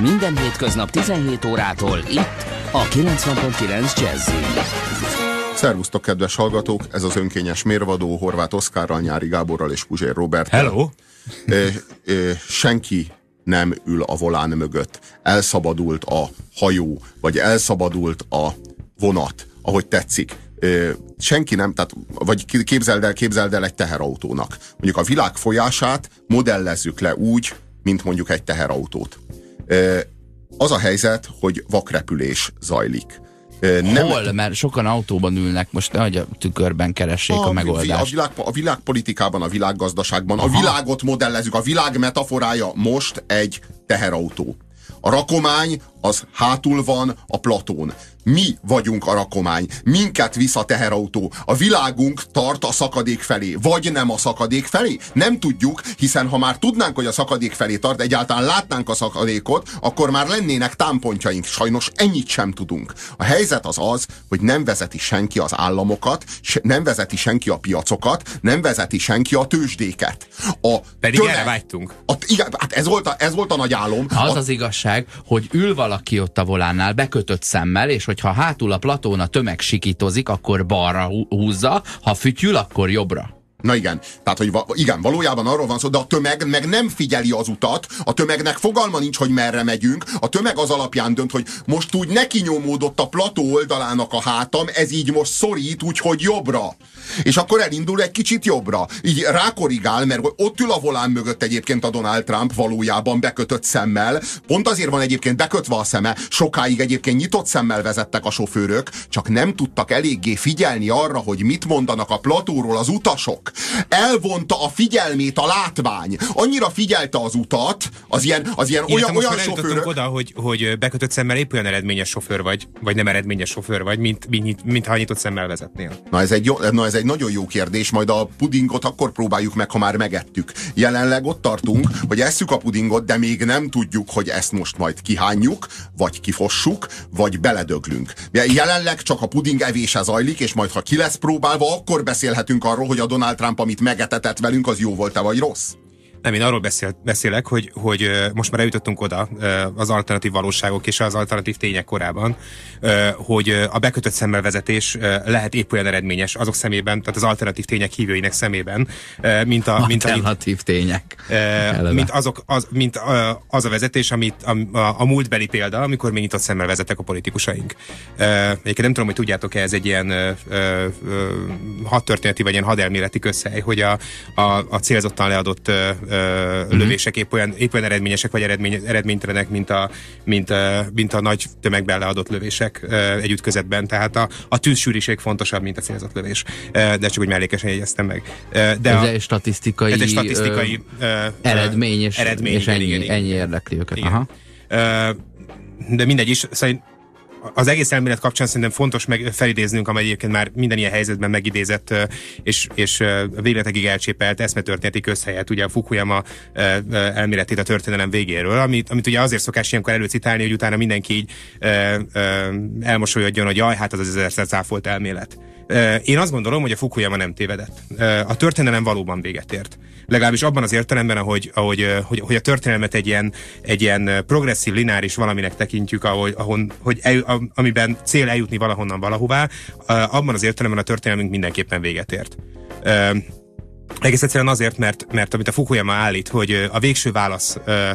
Minden hétköznap 17 órától itt a 90.9 Jazzin. Szervusztok, kedves hallgatók! Ez az önkényes mérvadó Horváth Oszkárral, Nyári Gáborral és Puzsér Roberttel. Hello! Senki nem ül a volán mögött. Elszabadult a hajó, vagy elszabadult a vonat, ahogy tetszik. Senki nem, tehát, vagy képzeld el egy teherautónak. Mondjuk a világ folyását modellezzük le úgy, mint mondjuk egy teherautót. Az a helyzet, hogy vakrepülés zajlik. Hol? Mert sokan autóban ülnek, most nehogy a tükörben keressék a megoldást. A világpolitikában, a világgazdaságban, a világot modellezzük. A világ metaforája most egy teherautó. A rakomány az hátul van a platón. Mi vagyunk a rakomány. Minket visz a teherautó. A világunk tart a szakadék felé. Vagy nem a szakadék felé? Nem tudjuk, hiszen ha már tudnánk, hogy a szakadék felé tart, egyáltalán látnánk a szakadékot, akkor már lennének támpontjaink. Sajnos ennyit sem tudunk. A helyzet az, hogy nem vezeti senki az államokat, nem vezeti senki a piacokat, nem vezeti senki a tőzsdéket. Pedig erre vágytunk. Igen, hát ez volt a nagy álom. Az igazság, hogy ül valaki ott a volánnál, bekötött szemmel, és hogyha hátul a platón a tömeg sikítozik, akkor balra húzza, ha fütyül, akkor jobbra. Na igen, tehát hogy igen, valójában arról van szó, de a tömeg meg nem figyeli az utat, a tömegnek fogalma nincs, hogy merre megyünk, a tömeg az alapján dönt, hogy most úgy nekinyomódott a plató oldalának a hátam, ez így most szorít, úgyhogy jobbra. És akkor elindul egy kicsit jobbra. Így rákorrigál, mert ott ül a volán mögött egyébként a Donald Trump valójában bekötött szemmel. Pont azért van egyébként bekötve a szeme, sokáig egyébként nyitott szemmel vezettek a sofőrök, csak nem tudtak eléggé figyelni arra, hogy mit mondanak a platóról az utasok. Elvonta a figyelmét a látvány. Annyira figyelte az utat, az ilyen olyan sofőrök... oda, hogy bekötött szemmel épp olyan eredményes sofőr vagy nem eredményes sofőr vagy, mint ha nyitott szemmel vezetnél. Na ez egy nagyon jó kérdés, majd a pudingot akkor próbáljuk meg, ha már megettük. Jelenleg ott tartunk, hogy esszük a pudingot, de még nem tudjuk, hogy ezt most majd kihányjuk, vagy kifossuk, vagy beledöglünk. Jelenleg csak a puding evése zajlik, és majd ha ki lesz próbálva, akkor beszélhetünk arról, hogy a Donald Trump, amit megetetett velünk, az jó volt-e, vagy rossz? Nem, én arról beszélek, hogy most már eljutottunk oda az alternatív valóságok és az alternatív tények korában, hogy a bekötött szemmel vezetés lehet épp olyan eredményes azok szemében, tehát az alternatív tények hívőinek szemében, mint az a vezetés, amit a múltbeli példa, amikor még nyitott szemmel vezettek a politikusaink. Egyébként nem tudom, hogy tudjátok-e, ez egy ilyen hadtörténeti vagy ilyen hadelméleti közhely, hogy a célzottan leadott lövések épp olyan eredményesek vagy eredménytelenek, mint a nagy tömegben leadott lövések egy ütközetben. Tehát a tűzsűrűség fontosabb, mint a célzott lövés. De csak úgy mellékesen jegyeztem meg. Ez egy statisztikai eredmény, és ennyi érdekli őket. Aha. De mindegy is, szóval az egész elmélet kapcsán szerintem fontos felidéznünk, amely egyébként már minden ilyen helyzetben megidézett és végletekig elcsépelt eszmetörténeti közhelyet, ugye a Fukuyama elméletét a történelem végéről, amit ugye azért szokás ilyenkor előcitálni, hogy utána mindenki így elmosolyodjon, hogy jaj, hát az ezerszer cáfolt elmélet. Én azt gondolom, hogy a Fukuyama nem tévedett. A történelem valóban véget ért. Legalábbis abban az értelemben, hogy a történelmet egy ilyen progresszív, lineáris valaminek tekintjük, amiben cél eljutni valahonnan valahová, abban az értelemben a történelmünk mindenképpen véget ért. Egész egyszerűen azért, mert amit a Fukuyama állít, hogy a végső válasz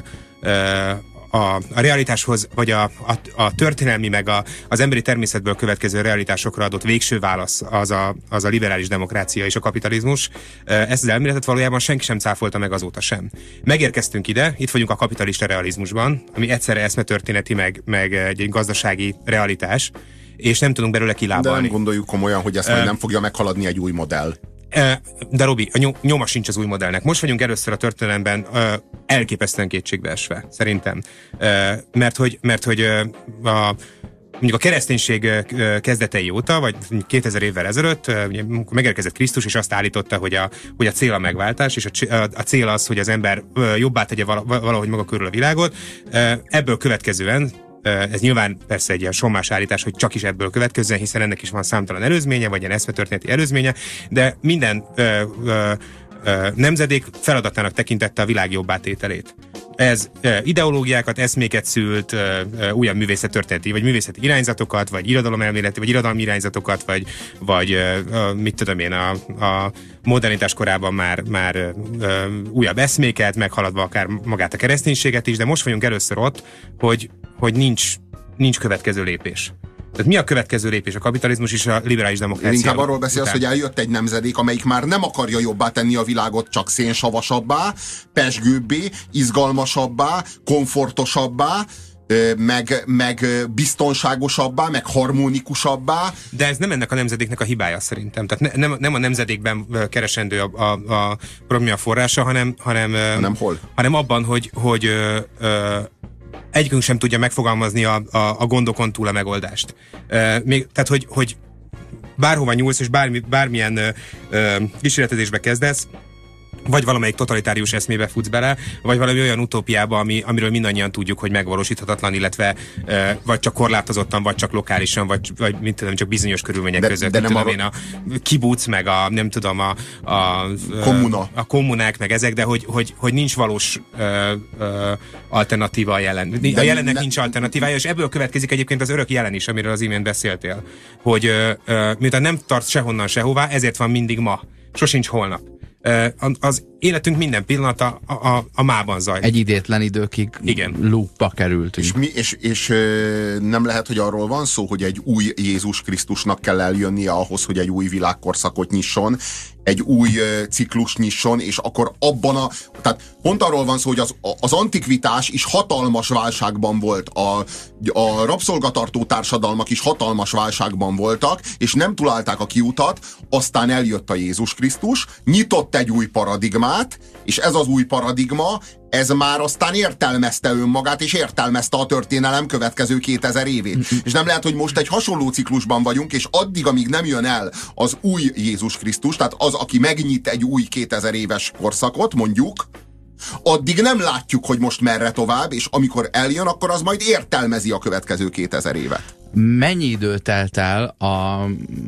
a realitáshoz, vagy a történelmi, meg az emberi természetből következő realitásokra adott végső válasz az a liberális demokrácia és a kapitalizmus. Ezt az elméletet valójában senki sem cáfolta meg azóta sem. Megérkeztünk ide, itt vagyunk a kapitalista realizmusban, ami egyszerre eszmetörténeti, meg egy gazdasági realitás, és nem tudunk belőle kilábalni. De nem gondoljuk komolyan, hogy ezt majd nem fogja meghaladni egy új modell. De Robi, a nyoma sincs az új modellnek. Most vagyunk először a történelemben elképesztően kétségbeesve, szerintem. Mert hogy mondjuk a kereszténység kezdetei óta, vagy 2000 évvel ezelőtt, megérkezett Krisztus, és azt állította, hogy a cél a megváltás, és a cél az, hogy az ember jobbá tegye valahogy maga körül a világot. Ebből következően, ez nyilván persze egy ilyen sommás állítás, hogy csak is ebből következzen, hiszen ennek is van számtalan előzménye, vagy ilyen eszmetörténeti előzménye, de minden nemzedék feladatának tekintette a világ jobbá tételét. Ez ideológiákat, eszméket szült, újabb művészettörténeti, vagy művészeti irányzatokat, vagy irodalomelméleti, vagy irodalmi irányzatokat, vagy mit tudom én, a modernitás korában már újabb eszméket, meghaladva akár magát a kereszténységet is, de most vagyunk először ott, hogy nincs következő lépés. Tehát mi a következő lépés? A kapitalizmus és a liberális demokrácia? Inkább arról beszélsz, hogy eljött egy nemzedék, amelyik már nem akarja jobbá tenni a világot, csak szénsavasabbá, pezsgőbbé, izgalmasabbá, komfortosabbá, meg biztonságosabbá, meg harmonikusabbá. De ez nem ennek a nemzedéknek a hibája szerintem. Tehát nem a nemzedékben keresendő a probléma forrása, hanem hol? Hanem abban, hogy egyikünk sem tudja megfogalmazni a gondokon túl a megoldást. Tehát, hogy bárhova nyúlsz, és bármilyen kísérletezésbe kezdesz, vagy valamelyik totalitárius eszmébe futsz bele, vagy valami olyan utópiába, amiről mindannyian tudjuk, hogy megvalósíthatatlan, illetve vagy csak korlátozottan, vagy csak lokálisan, vagy mint tudom, csak bizonyos körülmények között. De nem én a kibuc, meg a nem tudom, a kommunák, meg ezek, de hogy nincs valós alternatíva a jelen. A jelennek nincs alternatívája, és ebből következik egyébként az örök jelen is, amiről az imént beszéltél. Hogy miután nem tart sehonnan sehová, ezért van mindig ma. Sosincs holnap. Az életünk minden pillanata a mában zajlik. Egy idétlen időkig loopba kerültünk. És nem lehet, hogy arról van szó, hogy egy új Jézus Krisztusnak kell eljönnie ahhoz, hogy egy új világkorszakot nyisson, egy új ciklus nyisson, és akkor tehát pont arról van szó, hogy az antikvitás is hatalmas válságban volt, a rabszolgatartó társadalmak is hatalmas válságban voltak, és nem találták a kiutat, aztán eljött a Jézus Krisztus, nyitott egy új paradigmát, és ez az új paradigma, ez már aztán értelmezte önmagát, és értelmezte a történelem következő 2000 évét. És nem lehet, hogy most egy hasonló ciklusban vagyunk, és addig, amíg nem jön el az új Jézus Krisztus, tehát az, aki megnyit egy új 2000 éves korszakot, mondjuk, addig nem látjuk, hogy most merre tovább, és amikor eljön, akkor az majd értelmezi a következő 2000 évet. Mennyi idő telt el a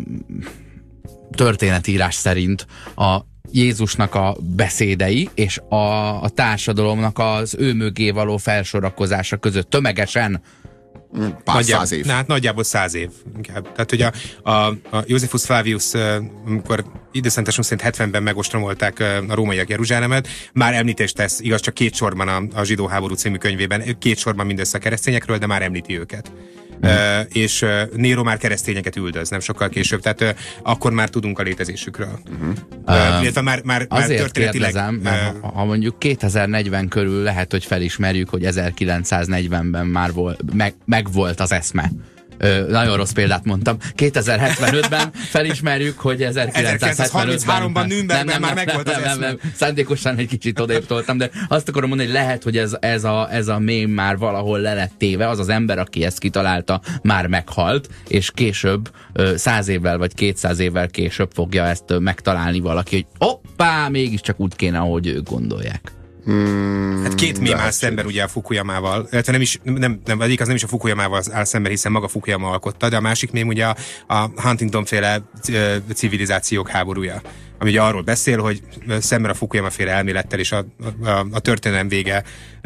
történetírás szerint a Jézusnak a beszédei és a társadalomnak az ő mögé való felsorakozása között tömegesen? Pár száz év. Hát nagyjából 100 év. Inkább. Tehát, hogy a Josephus Flavius, amikor időszámításunk szerint 70-ben megostromolták a rómaiak Jeruzsálemet, már említést tesz, igaz, csak 2 sorban a Zsidó háború című könyvében, 2 sorban mindössze a keresztényekről, de már említi őket. És Nero már keresztényeket üldöz, nem sokkal később, tehát akkor már tudunk a létezésükről. Illetve már azért történetileg... Kérdezem, mert ha mondjuk 2040 körül lehet, hogy felismerjük, hogy 1940-ben már megvolt az eszme. Nagyon rossz példát mondtam. 2075-ben felismerjük, hogy 1935-ben Nürnbergben már megvolt az eszme. Nem, szándékosan egy kicsit odébb toltam, de azt akarom mondani, hogy lehet, hogy ez a mém már valahol le lett téve, az ember, aki ezt kitalálta, már meghalt, és később 100 évvel vagy 200 évvel később fogja ezt megtalálni valaki, hogy hoppá, mégiscsak úgy kéne, ahogy ők gondolják. Hát 2 mém áll szemben ugye a Fukuyamával, illetve egyik az nem is a Fukuyamával áll szemben, hiszen maga Fukuyama alkotta, de a másik mém ugye a Huntington-féle civilizációk háborúja, ami ugye arról beszél, hogy szemben a Fukuyama-féle elmélettel és a történelem vége,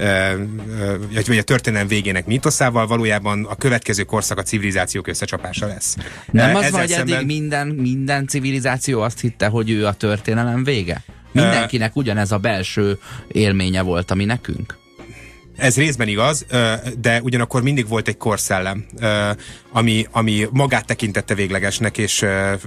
vagy a történelem végének mítoszával valójában a következő korszak a civilizációk összecsapása lesz. Nem az, hogy eddig minden civilizáció azt hitte, hogy ő a történelem vége? Mindenkinek ugyanez a belső élménye volt, ami nekünk? Ez részben igaz, de ugyanakkor mindig volt egy korszellem, ami magát tekintette véglegesnek, és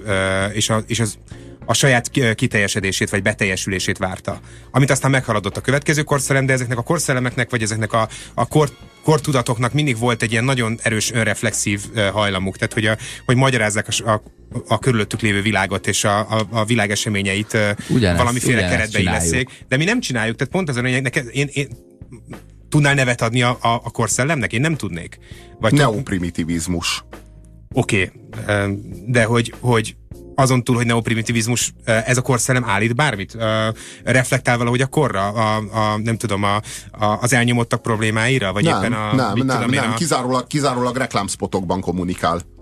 a saját kiteljesedését vagy beteljesülését várta. Amit aztán meghaladott a következő korszellem, de ezeknek a korszellemeknek, vagy ezeknek a kortudatoknak mindig volt egy ilyen nagyon erős önreflexív hajlamuk, tehát hogy magyarázzák a körülöttük lévő világot és a világ eseményeit valamiféle keretbe illeszék. De mi nem csináljuk, tehát pont az, hogy én tudnál nevet adni a korszellemnek? Én nem tudnék. Neoprimitivizmus. Oké, de hogy azon túl, hogy neoprimitivizmus, ez a korszellem állít bármit? Reflektál valahogy a korra? Nem tudom, az elnyomottak problémáira? Vagy nem, kizárólag reklámspotokban kommunikál.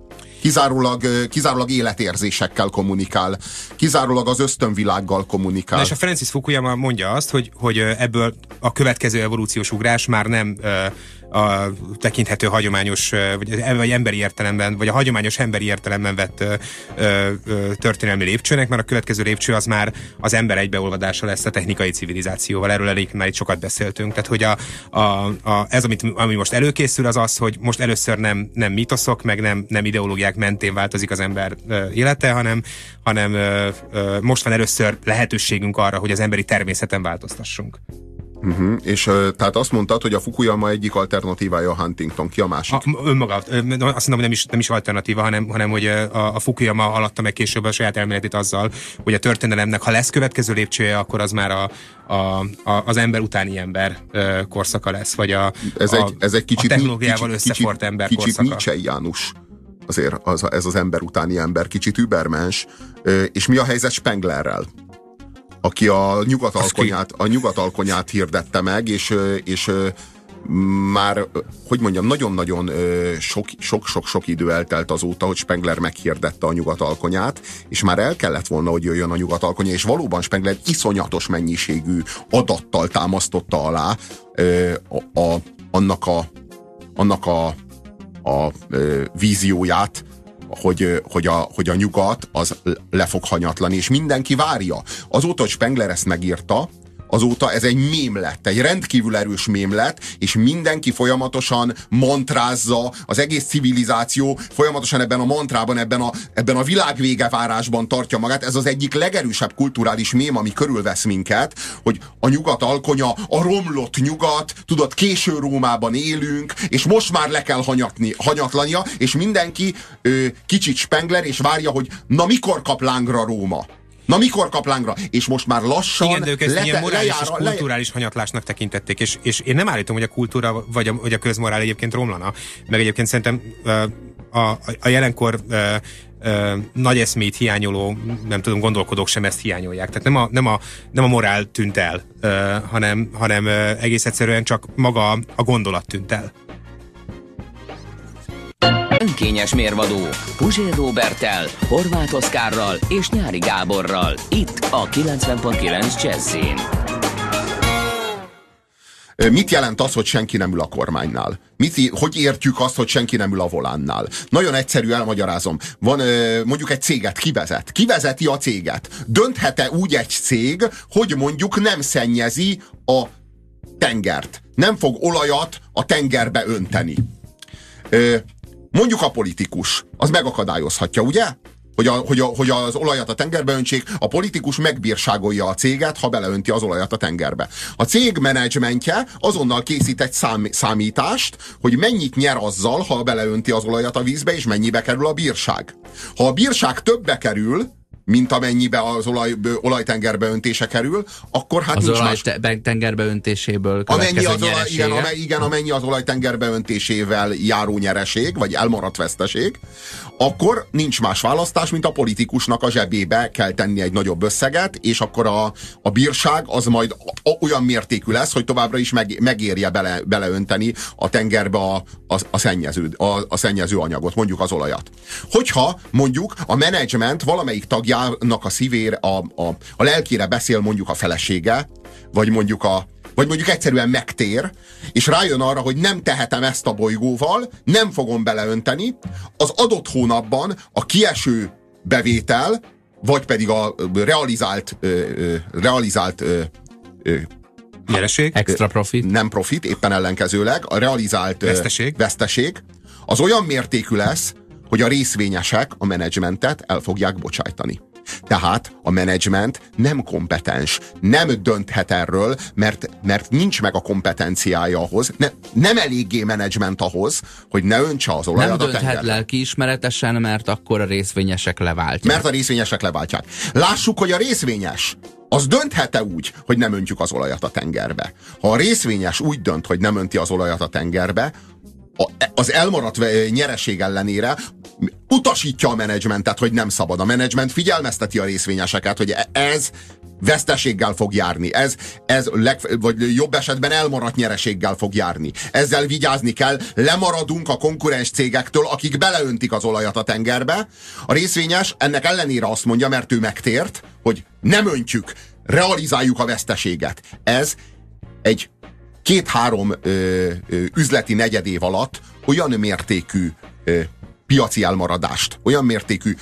kizárólag életérzésekkel kommunikál, kizárólag az ösztönvilággal kommunikál. Na és a Francis Fukuyama mondja azt, hogy ebből a következő evolúciós ugrás már nem a tekinthető hagyományos, vagy emberi értelemben, vagy a hagyományos emberi értelemben vett történelmi lépcsőnek, mert a következő lépcső az már az ember egybeolvadása lesz a technikai civilizációval. Erről elég már itt sokat beszéltünk. Tehát, hogy ez, ami most előkészül, az az, hogy most először nem mítoszok, meg nem ideológiák mentén változik az ember élete, hanem most van először lehetőségünk arra, hogy az emberi természeten változtassunk. És tehát azt mondtad, hogy a Fukuyama egyik alternatívája a Huntington, ki a másik? Önmaga. Azt mondom, hogy nem is alternatíva, hanem hogy a Fukuyama alatta meg később a saját elméletét azzal, hogy a történelemnek, ha lesz következő lépcsője, akkor az már az ember utáni ember korszaka lesz, vagy ez egy kicsit, a technológiával összefort ember kicsit korszaka. Nietzscheiánus. Azért ez az ember utáni ember, kicsit übermens. És mi a helyzet Spenglerrel? Aki a nyugatalkonyát hirdette meg, és már, hogy mondjam, nagyon-nagyon sok idő eltelt azóta, hogy Spengler meghirdette a nyugatalkonyát, és már el kellett volna, hogy jöjjön a nyugatalkonya, és valóban Spengler iszonyatos mennyiségű adattal támasztotta alá annak a vízióját, hogy a nyugat az le fog hanyatlani, és mindenki várja. Azóta, hogy Spengler ezt megírta, azóta ez egy mém lett, egy rendkívül erős mém lett, és mindenki folyamatosan mantrázza, az egész civilizáció folyamatosan ebben a mantrában, ebben a világvégevárásban tartja magát. Ez az egyik legerősebb kulturális mém, ami körülvesz minket, hogy a nyugat alkonya, a romlott nyugat, tudod, késő Rómában élünk, és most már le kell hanyatlania, és mindenki kicsit Spengler, és várja, hogy na mikor kap lángra Róma? Na mikor kap lángra? És most már lassan igen, de ők ezt ilyen morális és kulturális hanyatlásnak tekintették, és én nem állítom, hogy a kultúra vagy a közmorál egyébként romlana, meg egyébként szerintem a jelenkor nagy eszmét hiányoló, nem tudom, gondolkodók sem ezt hiányolják. Tehát nem a morál tűnt el, hanem egész egyszerűen csak maga a gondolat tűnt el. Önkényes mérvadó Puzsér Róberttel, Horváth Oszkárral és Nyári Gáborral. Itt a 90.9 Jazzin. Mit jelent az, hogy senki nem ül a kormánynál? Hogy értjük azt, hogy senki nem ül a volánnál? Nagyon egyszerű, elmagyarázom. Van mondjuk egy céget, ki vezeti a céget? Dönthet-e úgy egy cég, hogy mondjuk nem szennyezi a tengert? Nem fog olajat a tengerbe önteni? Mondjuk a politikus, az megakadályozhatja, ugye? Hogy az olajat a tengerbe öntsék, a politikus megbírságolja a céget, ha beleönti az olajat a tengerbe. A cég menedzsmentje azonnal készít egy számítást, hogy mennyit nyer azzal, ha beleönti az olajat a vízbe, és mennyibe kerül a bírság. Ha a bírság többbe kerül, mint amennyibe az olajtengerbe öntése kerül, akkor hát az nincs más. Az olajtengerbe öntéséből következő nyeresége. Igen, amennyi az olajtengerbe öntésével járó nyereség, vagy elmaradt veszteség, akkor nincs más választás, mint a politikusnak a zsebébe kell tenni egy nagyobb összeget, és akkor a bírság az majd olyan mértékű lesz, hogy továbbra is megérje beleönteni a tengerbe a szennyező anyagot, mondjuk az olajat. Hogyha mondjuk a menedzsment valamelyik tagjának a szívére, a lelkére beszél mondjuk a felesége, vagy mondjuk egyszerűen megtér, és rájön arra, hogy nem tehetem ezt a bolygóval, nem fogom beleönteni, az adott hónapban a kieső bevétel, vagy pedig a realizált nyereség? Extra profit? Nem profit, éppen ellenkezőleg, a realizált veszteség az olyan mértékű lesz, hogy a részvényesek a menedzsmentet el fogják bocsájtani. Tehát a menedzsment nem kompetens, nem dönthet erről, mert nincs meg a kompetenciája ahhoz, nem eléggé menedzsment ahhoz, hogy ne öntse az olajat a tengerbe. Nem dönthet lelkiismeretesen, mert akkor a részvényesek leváltják. Mert a részvényesek leváltják. Lássuk, hogy a részvényes az dönthet-e úgy, hogy nem öntjük az olajat a tengerbe. Ha a részvényes úgy dönt, hogy nem önti az olajat a tengerbe, az elmaradt nyereség ellenére utasítja a menedzsmentet, hogy nem szabad. A menedzsment figyelmezteti a részvényeseket, hogy veszteséggel fog járni. Vagy jobb esetben elmaradt nyereséggel fog járni. Ezzel vigyázni kell, lemaradunk a konkurens cégektől, akik beleöntik az olajat a tengerbe. A részvényes ennek ellenére azt mondja, mert ő megtért, hogy nem öntjük, realizáljuk a veszteséget. Ez egy 2-3 üzleti negyedév alatt olyan mértékű piaci elmaradást, olyan mértékű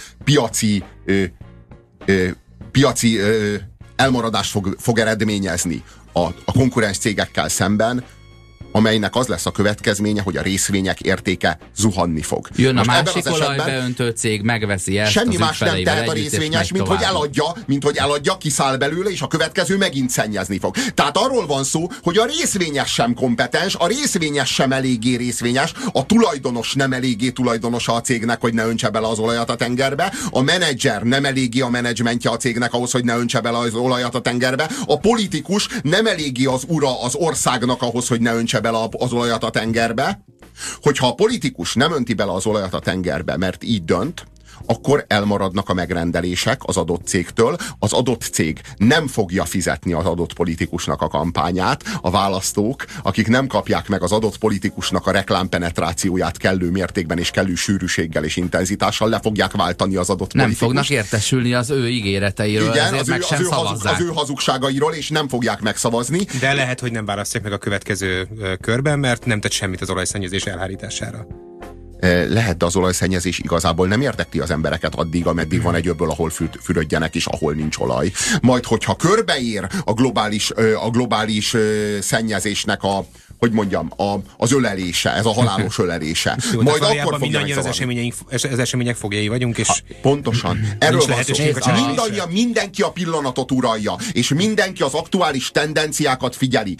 piaci elmaradást fog eredményezni a konkurens cégekkel szemben, amelynek az lesz a következménye, hogy a részvények értéke zuhanni fog. Jön a másik olajbeöntő cég, megveszi ezt. Semmi más nem tehet a részvényes, mint hogy eladja, kiszáll belőle, és a következő megint szennyezni fog. Tehát arról van szó, hogy a részvényes sem kompetens, a részvényes sem eléggé részvényes, a tulajdonos nem eléggé tulajdonosa a cégnek, hogy ne öntse bele az olajat a tengerbe, a menedzser nem eléggé a menedzsmentje a cégnek ahhoz, hogy ne öntse bele az olajat a tengerbe, a politikus nem eléggé az ura az országnak ahhoz, hogy ne öntse bele az olajat a tengerbe. Hogyha a politikus nem önti bele az olajat a tengerbe, mert így dönt, akkor elmaradnak a megrendelések az adott cégtől, az adott cég nem fogja fizetni az adott politikusnak a kampányát, a választók, akik nem kapják meg az adott politikusnak a reklámpenetrációját kellő mértékben és kellő sűrűséggel és intenzitással, le fogják váltani az adott nem politikust. fognak értesülni az ő ígéreteiről, igen, ezért az ő hazugságairól, és nem fogják megszavazni. De lehet, hogy nem választják meg a következő körben, mert nem tett semmit az olajszennyezés elhárítására. Lehet, de az olajszennyezés igazából nem érdekli az embereket addig, ameddig van egy öbből, ahol fürödjenek, és ahol nincs olaj. Majd, hogyha körbeér a globális szennyezésnek az ölelése, ez a halálos ölelése. Jó, majd akkor mindannyian az események fogjai vagyunk, és pontosan. Erről van szó. Mindenki a pillanatot uralja, és mindenki az aktuális tendenciákat figyeli.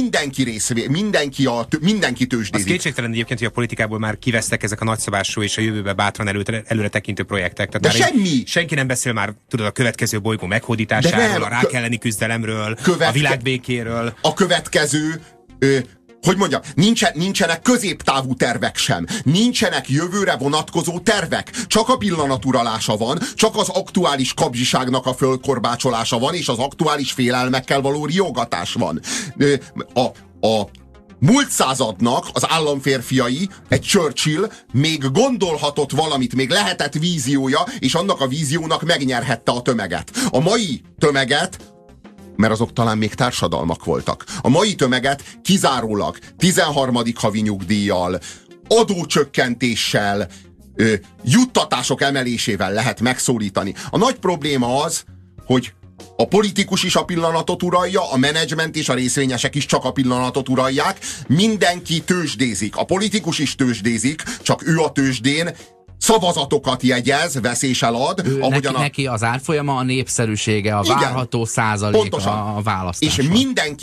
Mindenki tőzsdézik. Az kétségtelen egyébként, hogy a politikából már kivesztek ezek a nagyszabású és a jövőbe bátran előre tekintő projektek. Tehát de semmi! Senki nem beszél már, tudod, a következő bolygó meghódításáról, a rák elleni küzdelemről, a világbékéről. A következő nincsenek középtávú tervek sem. Nincsenek jövőre vonatkozó tervek. Csak a pillanaturalása van, csak az aktuális kapzsiságnak a fölkorbácsolása van, és az aktuális félelmekkel való riogatás van. A múlt századnak az államférfiai, egy Churchill még gondolhatott valamit, még lehetett víziója, és annak a víziónak megnyerhette a tömeget. A mai tömeget, mert azok talán még társadalmak voltak. A mai tömeget kizárólag 13. havi nyugdíjjal, adócsökkentéssel, juttatások emelésével lehet megszólítani. A nagy probléma az, hogy a politikus is a pillanatot uralja, a menedzsment és a részvényesek is csak a pillanatot uralják, mindenki tőzsdézik. A politikus is tőzsdézik, csak ő a tőzsdén szavazatokat jegyez, vesz és elad. Neki az árfolyama a népszerűsége, a várható százalék, pontosan. A választása. És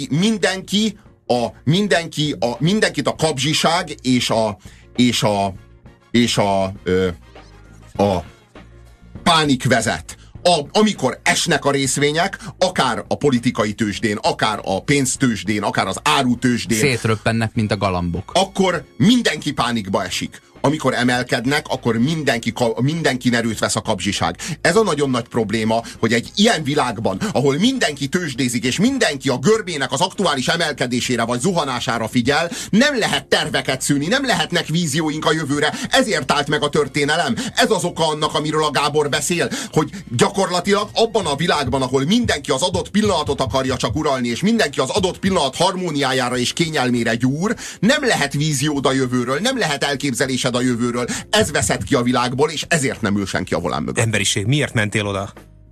mindenkit a kapzsiság és a pánik vezet. Amikor esnek a részvények, akár a politikai tőzsdén, akár a pénztőzsdén, akár az árutőzsdén, szétröppennek, mint a galambok. Akkor mindenki pánikba esik. Amikor emelkednek, akkor mindenki erőt vesz a kapzsiság. Ez a nagyon nagy probléma, hogy egy ilyen világban, ahol mindenki tőzsdézik, és mindenki a görbének az aktuális emelkedésére vagy zuhanására figyel, nem lehet terveket szűni, nem lehetnek vízióink a jövőre. Ezért állt meg a történelem. Ez az oka annak, amiről a Gábor beszél, hogy gyakorlatilag abban a világban, ahol mindenki az adott pillanatot akarja csak uralni, és mindenki az adott pillanat harmóniájára és kényelmére gyúr, nem lehet víziód a jövőről, nem lehet elképzelésed a jövőről. Ez veszett ki a világból, és ezért nem ül senki a volán mögött. Emberiség, miért mentél oda?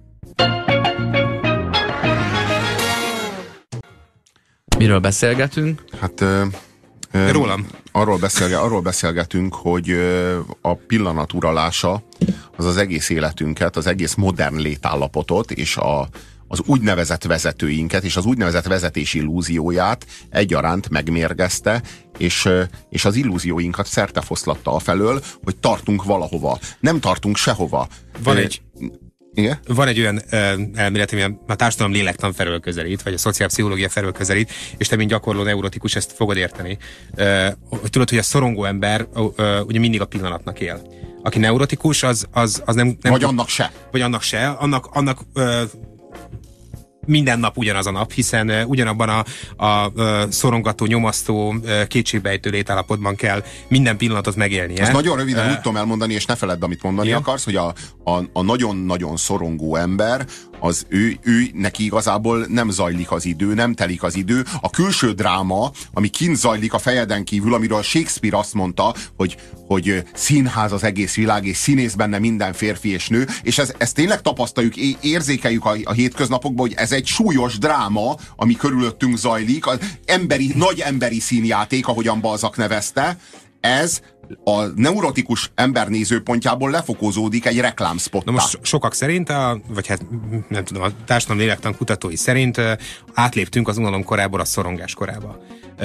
Miről beszélgetünk? Hát rólam. Arról beszélgetünk, hogy a pillanat uralása az egész életünket, az egész modern létállapotot és az úgynevezett vezetőinket és az úgynevezett vezetés illúzióját egyaránt megmérgezte, és az illúzióinkat szertefoszlatta afelől, hogy tartunk valahova. Nem tartunk sehova. Van egy olyan elmélet, ami a társadalom lélektan felől közelít, vagy a szociálpszichológia felől közelít, és te, mint gyakorló neurotikus, ezt fogod érteni. Hogy tudod, hogy a szorongó ember ugye mindig a pillanatnak él. Aki neurotikus, az nem vagy annak se. Vagy annak se. minden nap ugyanaz a nap, hiszen ugyanabban a szorongató, nyomasztó, kétségbejtő létállapotban kell minden pillanatot megélnie. Ezt nagyon röviden úgy tudom elmondani, és ne feledd, amit mondani akarsz, hogy a nagyon-nagyon szorongó ember, az ő neki igazából nem zajlik az idő, nem telik az idő. A külső dráma, ami kint zajlik a fejeden kívül, amiről Shakespeare azt mondta, hogy színház az egész világ, és színész benne minden férfi és nő, és ezt tényleg tapasztaljuk, érzékeljük a hétköznapokban, hogy ez egy súlyos dráma, ami körülöttünk zajlik, az nagy emberi színjáték, ahogyan Balzac nevezte, ez a neurotikus ember nézőpontjából lefokozódik egy reklámspottá. Na most sokak szerint, vagy hát nem tudom, a társadalmi lélektan kutatói szerint átléptünk az unalom korából a szorongás korába.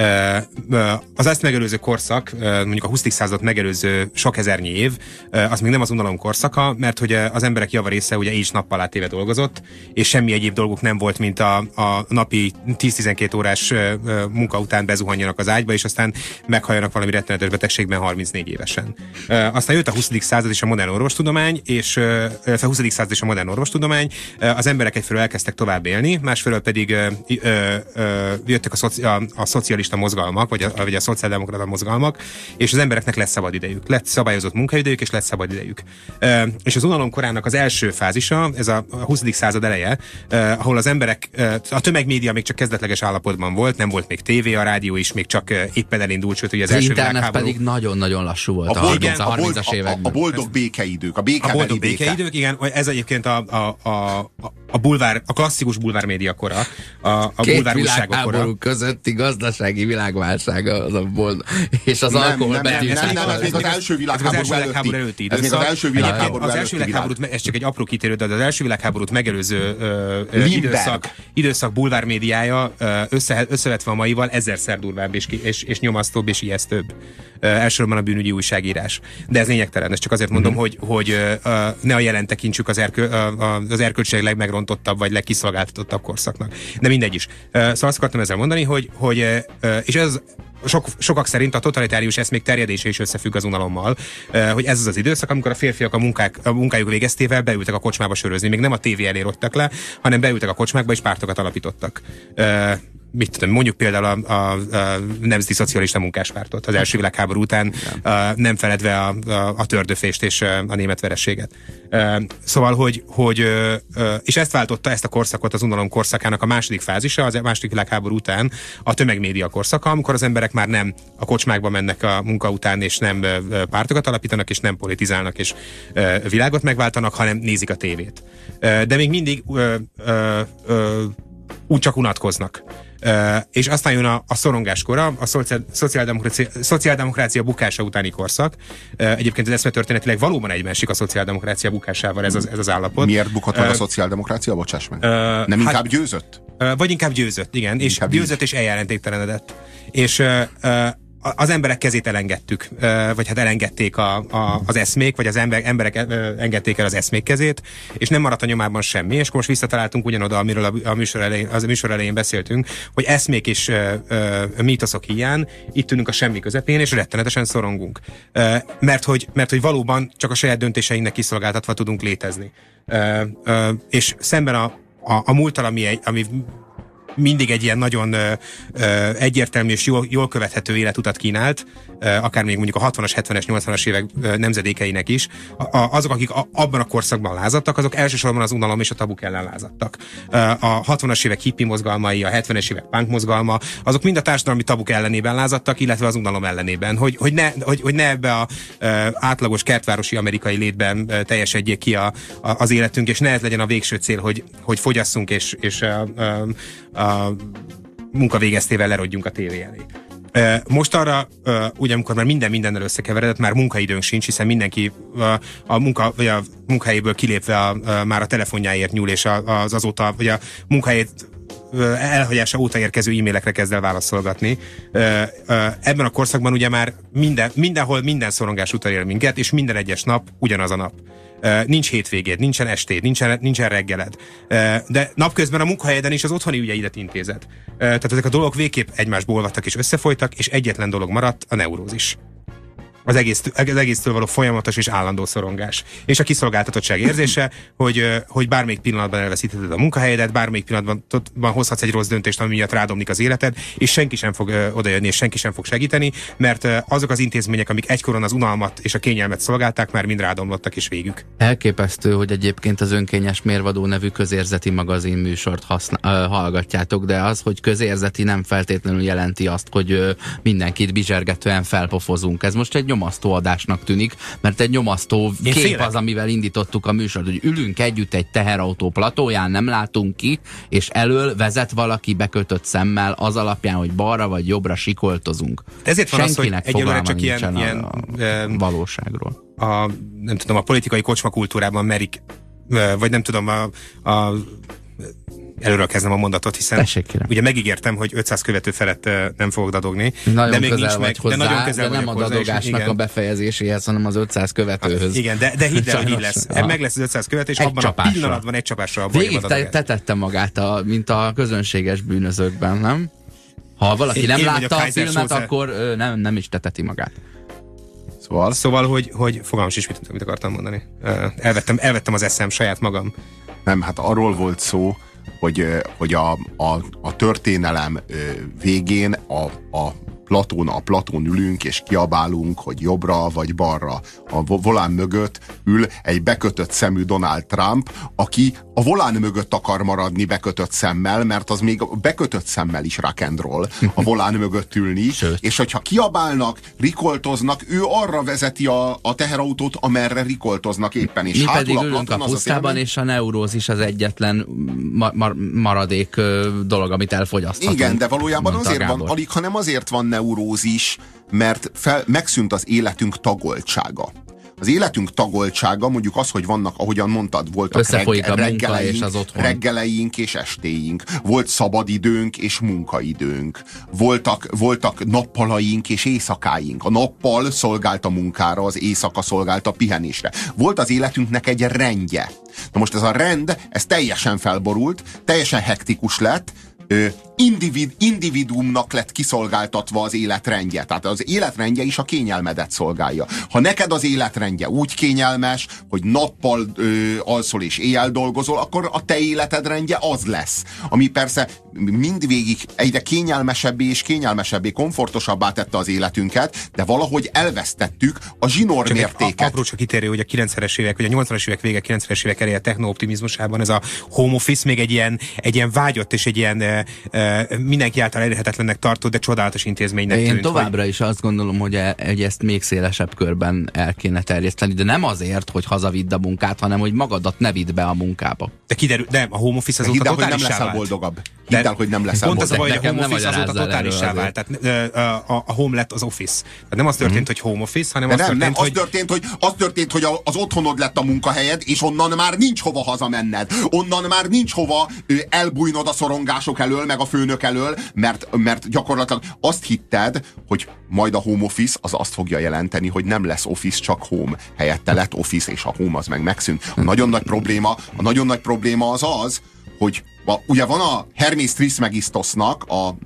Az ezt megelőző korszak, mondjuk a 20. század megelőző sok ezernyi év, az még nem az unalom korszaka, mert hogy az emberek javarésze ugye így nappal átéve dolgozott, és semmi egyéb dolguk nem volt, mint a napi 10-12 órás munka után bezuhanjanak az ágyba, és aztán meghalljanak valami rettenetes betegségben 34 évesen. Aztán jött a 20. század és a modern orvostudomány, és a 20. század és a modern orvostudomány, az emberek egyfelől elkezdtek tovább élni, másfelől pedig jöttek a szocialista mozgalmak, vagy a szociáldemokrata mozgalmak, és az embereknek lett szabad idejük. Lett szabályozott munkaidejük, és lett szabad idejük. És az unalom korának az első fázisa, ez a 20. század eleje, ahol az emberek, a tömegmédia még csak kezdetleges állapotban volt, nem volt még tévé, a rádió is még csak éppen elindult, sőt, ugye az első internet világháború. pedig nagyon-nagyon lassú volt a 30-as években. A boldog békeidők, a boldog békeidők, igen, ez egyébként a bulvár, a klasszikus bulvár média kora, a bulvár újságok kora. Közötti gazdasági világválsága az a boldog, és az alkohol betiltása. Nem, ez még az első világháború előtti időszak. Ez még az első világháború előtti világháborút, ez csak egy apró kitérő, de az első világháborút megelőző időszak bulvár médiája összevetve a maival 1000-szer durvább és nyomasztóbb és ijesztőbb. Elsősorban a bűnügyi újságírás. De ez lényegtelen, ezt csak azért mondom, hogy ne a jelen tekintsük az erkölcsileg legmegrontottabb vagy legkiszolgáltatottabb korszaknak. De mindegy is. Szóval azt akartam ezzel mondani, hogy és ez sokak szerint a totalitárius eszmék terjedése is összefügg az unalommal, hogy ez az időszak, amikor a férfiak a munkájuk végeztével beültek a kocsmába sörözni. Még nem a tévé elé rottak le, hanem beültek a kocsmákba és pártokat alapítottak. Mit tudom, mondjuk például a Nemzeti Szocialista Munkáspártot az első világháború után, nem feledve a tördöfést és a német vereséget. Szóval, és ezt váltotta, ezt a korszakot az unalom korszakának a második fázisa, az második világháború után a tömegmédia korszaka, amikor az emberek már nem a kocsmákba mennek a munka után, és nem pártokat alapítanak, és nem politizálnak, és világot megváltanak, hanem nézik a tévét. De még mindig úgy csak unatkoznak. És aztán jön a szorongáskora, a szociáldemokrácia bukása utáni korszak. Egyébként az eszmetörténetileg valóban egybeesik a szociáldemokrácia bukásával ez az állapot. Miért bukott meg a szociáldemokrácia? Bocsáss meg. Nem inkább győzött? Vagy inkább győzött, igen. És győzött és eljelentéktelenedett. És az emberek kezét elengedtük, vagy hát elengedték az eszmék, vagy az emberek engedték el az eszmék kezét, és nem maradt a nyomában semmi, és most visszataláltunk ugyanoda, amiről a műsor elején beszéltünk, hogy eszmék és mítoszok hiány, itt ülünk a semmi közepén, és rettenetesen szorongunk. Mert hogy valóban csak a saját döntéseinknek kiszolgáltatva tudunk létezni. És szemben a múlttal, ami mindig egy ilyen nagyon egyértelmű és jól követhető életutat kínált, akár még mondjuk a 60-as, 70-es, 80-as évek nemzedékeinek is, azok, akik abban a korszakban lázadtak, azok elsősorban az unalom és a tabuk ellen lázadtak. A 60-as évek hippi mozgalmai, a 70-es évek punk mozgalma, azok mind a társadalmi tabuk ellenében lázadtak, illetve az unalom ellenében. Hogy ne ebbe a átlagos kertvárosi amerikai létben teljesedjék ki az életünk, és ne ez legyen a végső cél, hogy fogyasszunk és a munka végeztével lerodjunk a tévé elé. Most arra, ugye amikor már mindennel összekeveredett, már munkaidőnk sincs, hiszen mindenki a munkahelyéből kilépve már a telefonjáért nyúl, és azóta, vagy a munkahelyét elhagyása óta érkező e-mailekre kezd el válaszolgatni. Ebben a korszakban ugye már mindenhol minden szorongás utal minket, és minden egyes nap ugyanaz a nap. Nincs hétvégéd, nincsen estéd, nincsen reggeled. De napközben a munkahelyeden is az otthoni ügyeidet intézed. Tehát ezek a dolgok végképp egymásból olvadtak és összefolytak, és egyetlen dolog maradt, a neurózis. az egésztől való folyamatos és állandó szorongás. És a kiszolgáltatottság érzése, hogy bármelyik pillanatban elveszítheted a munkahelyedet, bármelyik pillanatban hozhatsz egy rossz döntést, ami miatt rádomlik az életed, és senki sem fog odajönni, és senki sem fog segíteni, mert azok az intézmények, amik egykoron az unalmat és a kényelmet szolgálták, már mind rádomlottak, és végük. Elképesztő, hogy egyébként az Önkényes Mérvadó nevű közérzeti magazin műsort hallgatjátok, de az, hogy közérzeti, nem feltétlenül jelenti azt, hogy mindenkit bizsergetően felpofozunk. Ez most egy nyomasztó adásnak tűnik, mert egy nyomasztó kép az, amivel indítottuk a műsort, hogy ülünk együtt egy teherautó platóján, nem látunk ki, és elől vezet valaki bekötött szemmel az alapján, hogy balra vagy jobbra sikoltozunk. Ezért van senkinek az, hogy egyelőre csak ilyen valóságról. Nem tudom, a politikai kocsmakultúrában merik, vagy nem tudom, előről kezdem a mondatot, hiszen ugye megígértem, hogy 500 követő felett nem fogok dadogni. Nagyon de még közel nincs vagy meg, hozzá, de nagyon közel de nem a dadogásnak a befejezéséhez, hanem az 500 követőhöz. Igen, de hidd el, hogy így lesz. Meg lesz az 500 követő, és egy abban csapásra. a pillanatban egy csapásra végig tetette magát, mint a közönséges bűnözőkben, nem? Ha valaki nem látta a filmet, akkor nem is teteti magát. Szóval hogy fogalmam sincs, mit akartam mondani. Elvettem az eszem saját magam. Nem, hát arról volt szó, hogy a történelem végén a platón ülünk, és kiabálunk, hogy jobbra vagy balra. A volán mögött ül egy bekötött szemű Donald Trump, aki a volán mögött akar maradni bekötött szemmel, mert az még bekötött szemmel is rock and roll, a volán mögött ülni, és hogyha kiabálnak, rikoltoznak, ő arra vezeti a teherautót, amerre rikoltoznak éppen. És mi pedig ülünk a pusztában, és a neurózis az egyetlen maradék dolog, amit elfogyaszthatunk. Igen, de valójában azért van, alig, hanem azért van neurózis, mert megszűnt az életünk tagoltsága. Az életünk tagoltsága mondjuk az, hogy vannak, ahogyan mondtad, voltak reggeleink és estéink. Volt szabadidőnk és munkaidőnk. Voltak nappalaink és éjszakáink. A nappal szolgált a munkára, az éjszaka szolgált a pihenésre. Volt az életünknek egy rendje. Na most ez a rend, ez teljesen felborult, teljesen hektikus lett, individuumnak lett kiszolgáltatva az életrendje. Tehát az életrendje is a kényelmedet szolgálja. Ha neked az életrendje úgy kényelmes, hogy nappal alszol és éjjel dolgozol, akkor a te életed rendje az lesz. Ami persze mindvégig egyre kényelmesebbé és kényelmesebbé, komfortosabbá tette az életünket, de valahogy elvesztettük a zsinórmértéket. Apró csak kitérő, hogy a 90-es évek, vagy a 80-as évek vége, 90-es évek eleje techno-optimizmusában ez a home office még egy ilyen vágyott és egy ilyen mindenki által elérhetetlennek tartott, de csodálatos intézménynek tűnt. Én továbbra is azt gondolom, hogy ezt még szélesebb körben el kéne terjeszteni, de nem azért, hogy hazavidd a munkát, hanem hogy magadat ne vidd be a munkába. De kiderül, de a home office azóta totálissá vált. Nem leszel boldogabb. Hidd el, hogy nem leszel boldogabb. Pont az a baj, hogy a home office azóta totálissá vált. Tehát a home lett az office. Tehát nem az történt, hogy home office, hanem az történt, hogy az otthonod lett a munkahelyed, és onnan már nincs hova hazamenned. Onnan már nincs hova elbújnod a szorongások elől, meg a főnök elől, mert gyakorlatilag azt hitted, hogy majd a home office az azt fogja jelenteni, hogy nem lesz office, csak home. Helyette lett office, és a home az meg megszűnt. A nagyon nagy probléma az, hogy ugye van a Hermes Trismegistosnak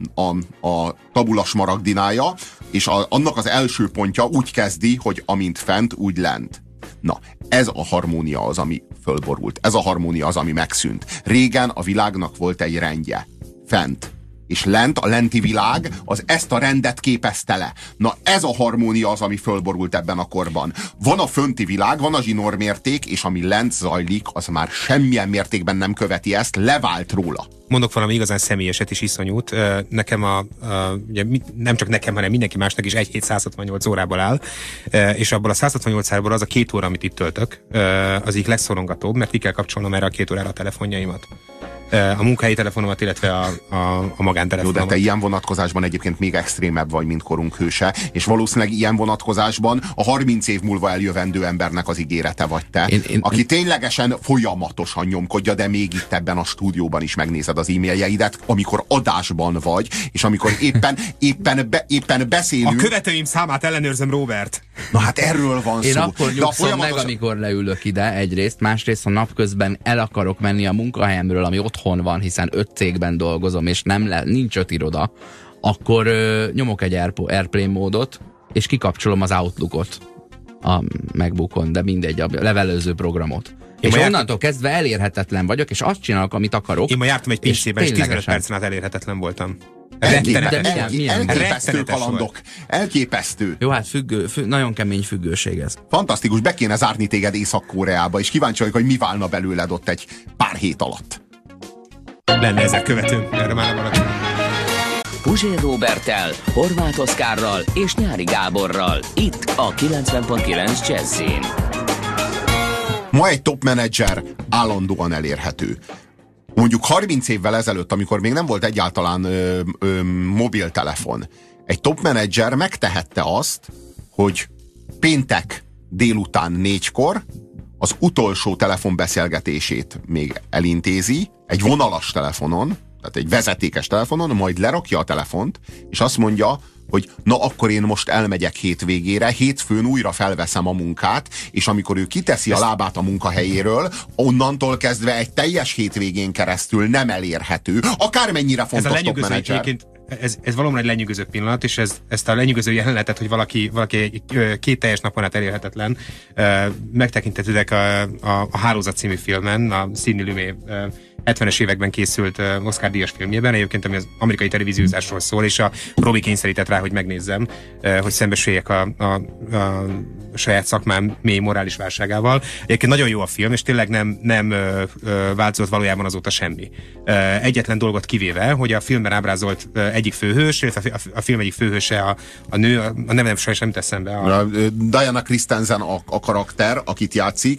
a Tabula Smaragdinája, és annak az első pontja úgy kezdi, hogy amint fent, úgy lent. Na, ez a harmónia az, ami fölborult. Ez a harmónia az, ami megszűnt. Régen a világnak volt egy rendje. Fent. És lent, a lenti világ, az ezt a rendet képezte le. Na, ez a harmónia az, ami fölborult ebben a korban. Van a fönti világ, van a zsinórmérték, és ami lent zajlik, az már semmilyen mértékben nem követi ezt, levált róla. Mondok valami igazán személyeset és iszonyút. Nekem ugye nem csak nekem, hanem mindenki másnak is egy hét 168 órából áll, és abból a 168 órából az a 2 óra, amit itt töltök, az így leszorongatóbb, mert ki kell kapcsolnom erre a 2 órára a telefonjaimat. A munkahelyi telefonomat, illetve a magántelefonomat. Jó, de te ilyen vonatkozásban egyébként még extrémebb vagy, mint korunk hőse, és valószínűleg ilyen vonatkozásban a 30 év múlva eljövendő embernek az ígérete vagy te, aki ténylegesen folyamatosan nyomkodja, de még itt ebben a stúdióban is megnézed az e-mailjeidet, amikor adásban vagy, és amikor éppen beszélünk. A követőim számát ellenőrzöm, Robert. Na hát erről van szó. Én akkor nyugszom meg, amikor leülök ide egyrészt, másrészt, ha napközben el akarok menni a munkahelyemről, ami otthon van, hiszen 5 cégben dolgozom, és nincs 5 iroda, akkor nyomok egy Airplane módot, és kikapcsolom az Outlookot a MacBookon, de mindegy, a levelező programot. És onnantól kezdve elérhetetlen vagyok, és azt csinálok, amit akarok. Én ma jártam egy PC-ben, és 15 percen át elérhetetlen voltam. Elképesztő kalandok. Elképesztő. Jó, hát nagyon kemény függőség ez. Fantasztikus, be kéne zárni téged Észak-Koreába, és kíváncsi vagyok, hogy mi válna belőled ott egy pár hét alatt. Lenne ezek követő, erre már nem maradtam. Puzsér Roberttel, Horváth Oszkárral és Nyári Gáborral. Itt a 90.9 Jazzin. Ma egy top menedzser állandóan elérhető. Mondjuk 30 évvel ezelőtt, amikor még nem volt egyáltalán mobiltelefon, egy top menedzser megtehette azt, hogy péntek délután 4-kor az utolsó telefonbeszélgetését még elintézi, egy vonalas telefonon, tehát egy vezetékes telefonon, majd lerakja a telefont, és azt mondja, hogy na akkor én most elmegyek hétvégére, hétfőn újra felveszem a munkát, és amikor ő kiteszi a lábát a munkahelyéről, onnantól kezdve egy teljes hétvégén keresztül nem elérhető, akármennyire fontos top menedzser. Ez valóban egy lenyűgöző pillanat, és ezt a lenyűgöző jelenetet, hogy valaki két teljes napon át elérhetetlen, megtekintetődek a Hálózat című filmen, a Sidney Lumet 70-es években készült Oscar-díjas filmjében, egyébként ami az amerikai televíziózásról szól, és a Robi kényszerített rá, hogy megnézzem, hogy szembesüljek a saját szakmám mély morális válságával. Egyébként nagyon jó a film, és tényleg nem változott valójában azóta semmi. Egyetlen dolgot kivéve, hogy a filmben ábrázolt egyik főhős, a film egyik főhőse a nő, a nem sajnos nem tesz szembe. Diana Christensen a karakter, akit játszik,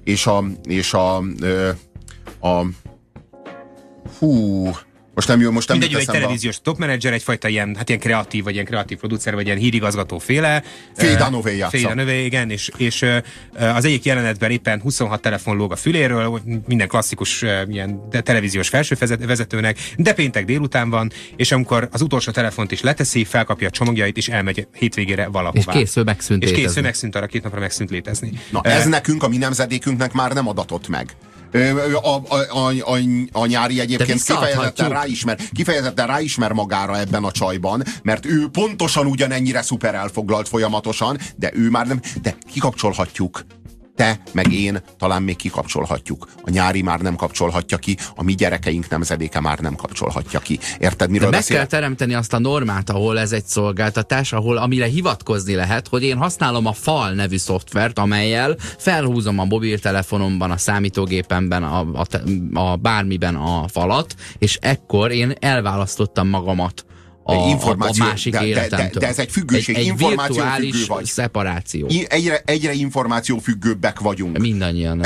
most nem jut egy eszembe. televíziós top menedzser, egyfajta ilyen kreatív, vagy ilyen kreatív producer, vagy ilyen hírigazgató féle. Faye Dunaway játsza. Faye Dunaway, igen, és az egyik jelenetben éppen 26 telefon lóg a füléről, minden klasszikus ilyen televíziós felsővezetőnek, de péntek délután van, és amikor az utolsó telefont is leteszi, felkapja a csomagjait, és elmegy hétvégére valahová. És készül megszűnt létezni. És készül megszűnt arra 2 napra megszűnt létezni. Na ez nekünk, a mi nemzedékünknek már nem adatott meg. A Nyári egyébként kifejezetten ráismer magára ebben a csajban, mert ő pontosan ugyanennyire szuper elfoglalt folyamatosan, de ő már nem, de kikapcsolhatjuk. Te, meg én talán még kikapcsolhatjuk. A Nyári már nem kapcsolhatja ki, a mi gyerekeink nemzedéke már nem kapcsolhatja ki. Érted, miről beszél? Meg kell teremteni azt a normát, ahol ez egy szolgáltatás, amire hivatkozni lehet, hogy én használom a FAL nevű szoftvert, amellyel felhúzom a mobiltelefonomban, a számítógépemben, a bármiben a falat, és ekkor én elválasztottam magamat a másik életemtől. De ez egy függőség, egy információfüggő vagy. Szeparáció. Egyre információfüggőbbek vagyunk. Mindannyian.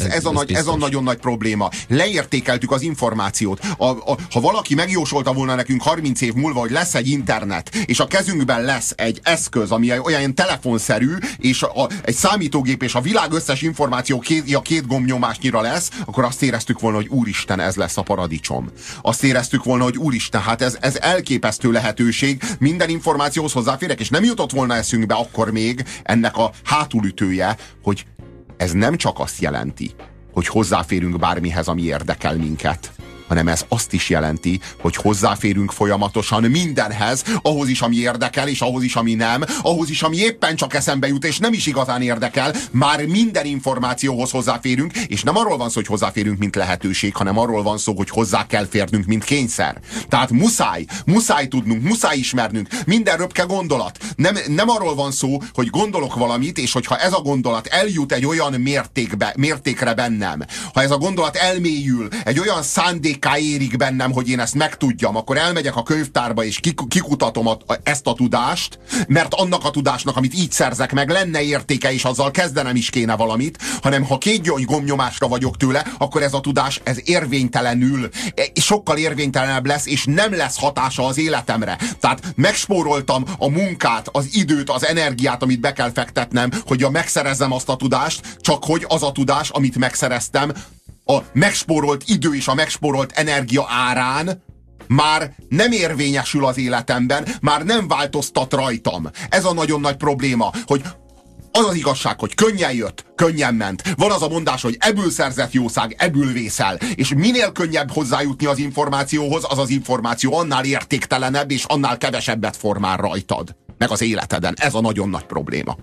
Ez a nagyon nagy probléma. Leértékeltük az információt. Ha valaki megjósolta volna nekünk 30 év múlva, hogy lesz egy internet, és a kezünkben lesz egy eszköz, ami olyan telefonszerű, és egy számítógép, és a világ összes információ két gombnyomásnyira lesz, akkor azt éreztük volna, hogy úristen, ez lesz a paradicsom. Azt éreztük volna, hogy úristen, hát ez elképesztő lehetőség, minden információhoz hozzáférek, és nem jutott volna eszünkbe akkor még ennek a hátulütője, hogy ez nem csak azt jelenti, hogy hozzáférünk bármihez, ami érdekel minket, hanem ez azt is jelenti, hogy hozzáférünk folyamatosan mindenhez, ahhoz is, ami érdekel, és ahhoz is, ami nem, ahhoz is, ami éppen csak eszembe jut, és nem is igazán érdekel, már minden információhoz hozzáférünk, és nem arról van szó, hogy hozzáférünk, mint lehetőség, hanem arról van szó, hogy hozzá kell férnünk, mint kényszer. Tehát muszáj tudnunk, muszáj ismernünk, minden röpke gondolat. Nem arról van szó, hogy gondolok valamit, és hogyha ez a gondolat eljut egy olyan mértékre bennem, ha ez a gondolat elmélyül, egy olyan szándék érik bennem, hogy én ezt megtudjam, akkor elmegyek a könyvtárba, és kikutatom ezt a tudást, mert annak a tudásnak, amit így szerzek meg, lenne értéke, és azzal kezdenem is kéne valamit, hanem ha 2 gombnyomásra vagyok tőle, akkor ez a tudás, ez érvénytelenül, sokkal érvénytelenebb lesz, és nem lesz hatása az életemre. Tehát megspóroltam a munkát, az időt, az energiát, amit be kell fektetnem, hogy megszerezzem azt a tudást, csak hogy az a tudás, amit megszereztem, a megspórolt idő és a megspórolt energia árán már nem érvényesül az életemben, már nem változtat rajtam. Ez a nagyon nagy probléma, hogy az az igazság, hogy könnyen jött, könnyen ment. Van az a mondás, hogy ebből szerzett jószág, ebből vészel. És minél könnyebb hozzájutni az információhoz, az az információ annál értéktelenebb, és annál kevesebbet formál rajtad. meg az életeden. Ez a nagyon nagy probléma.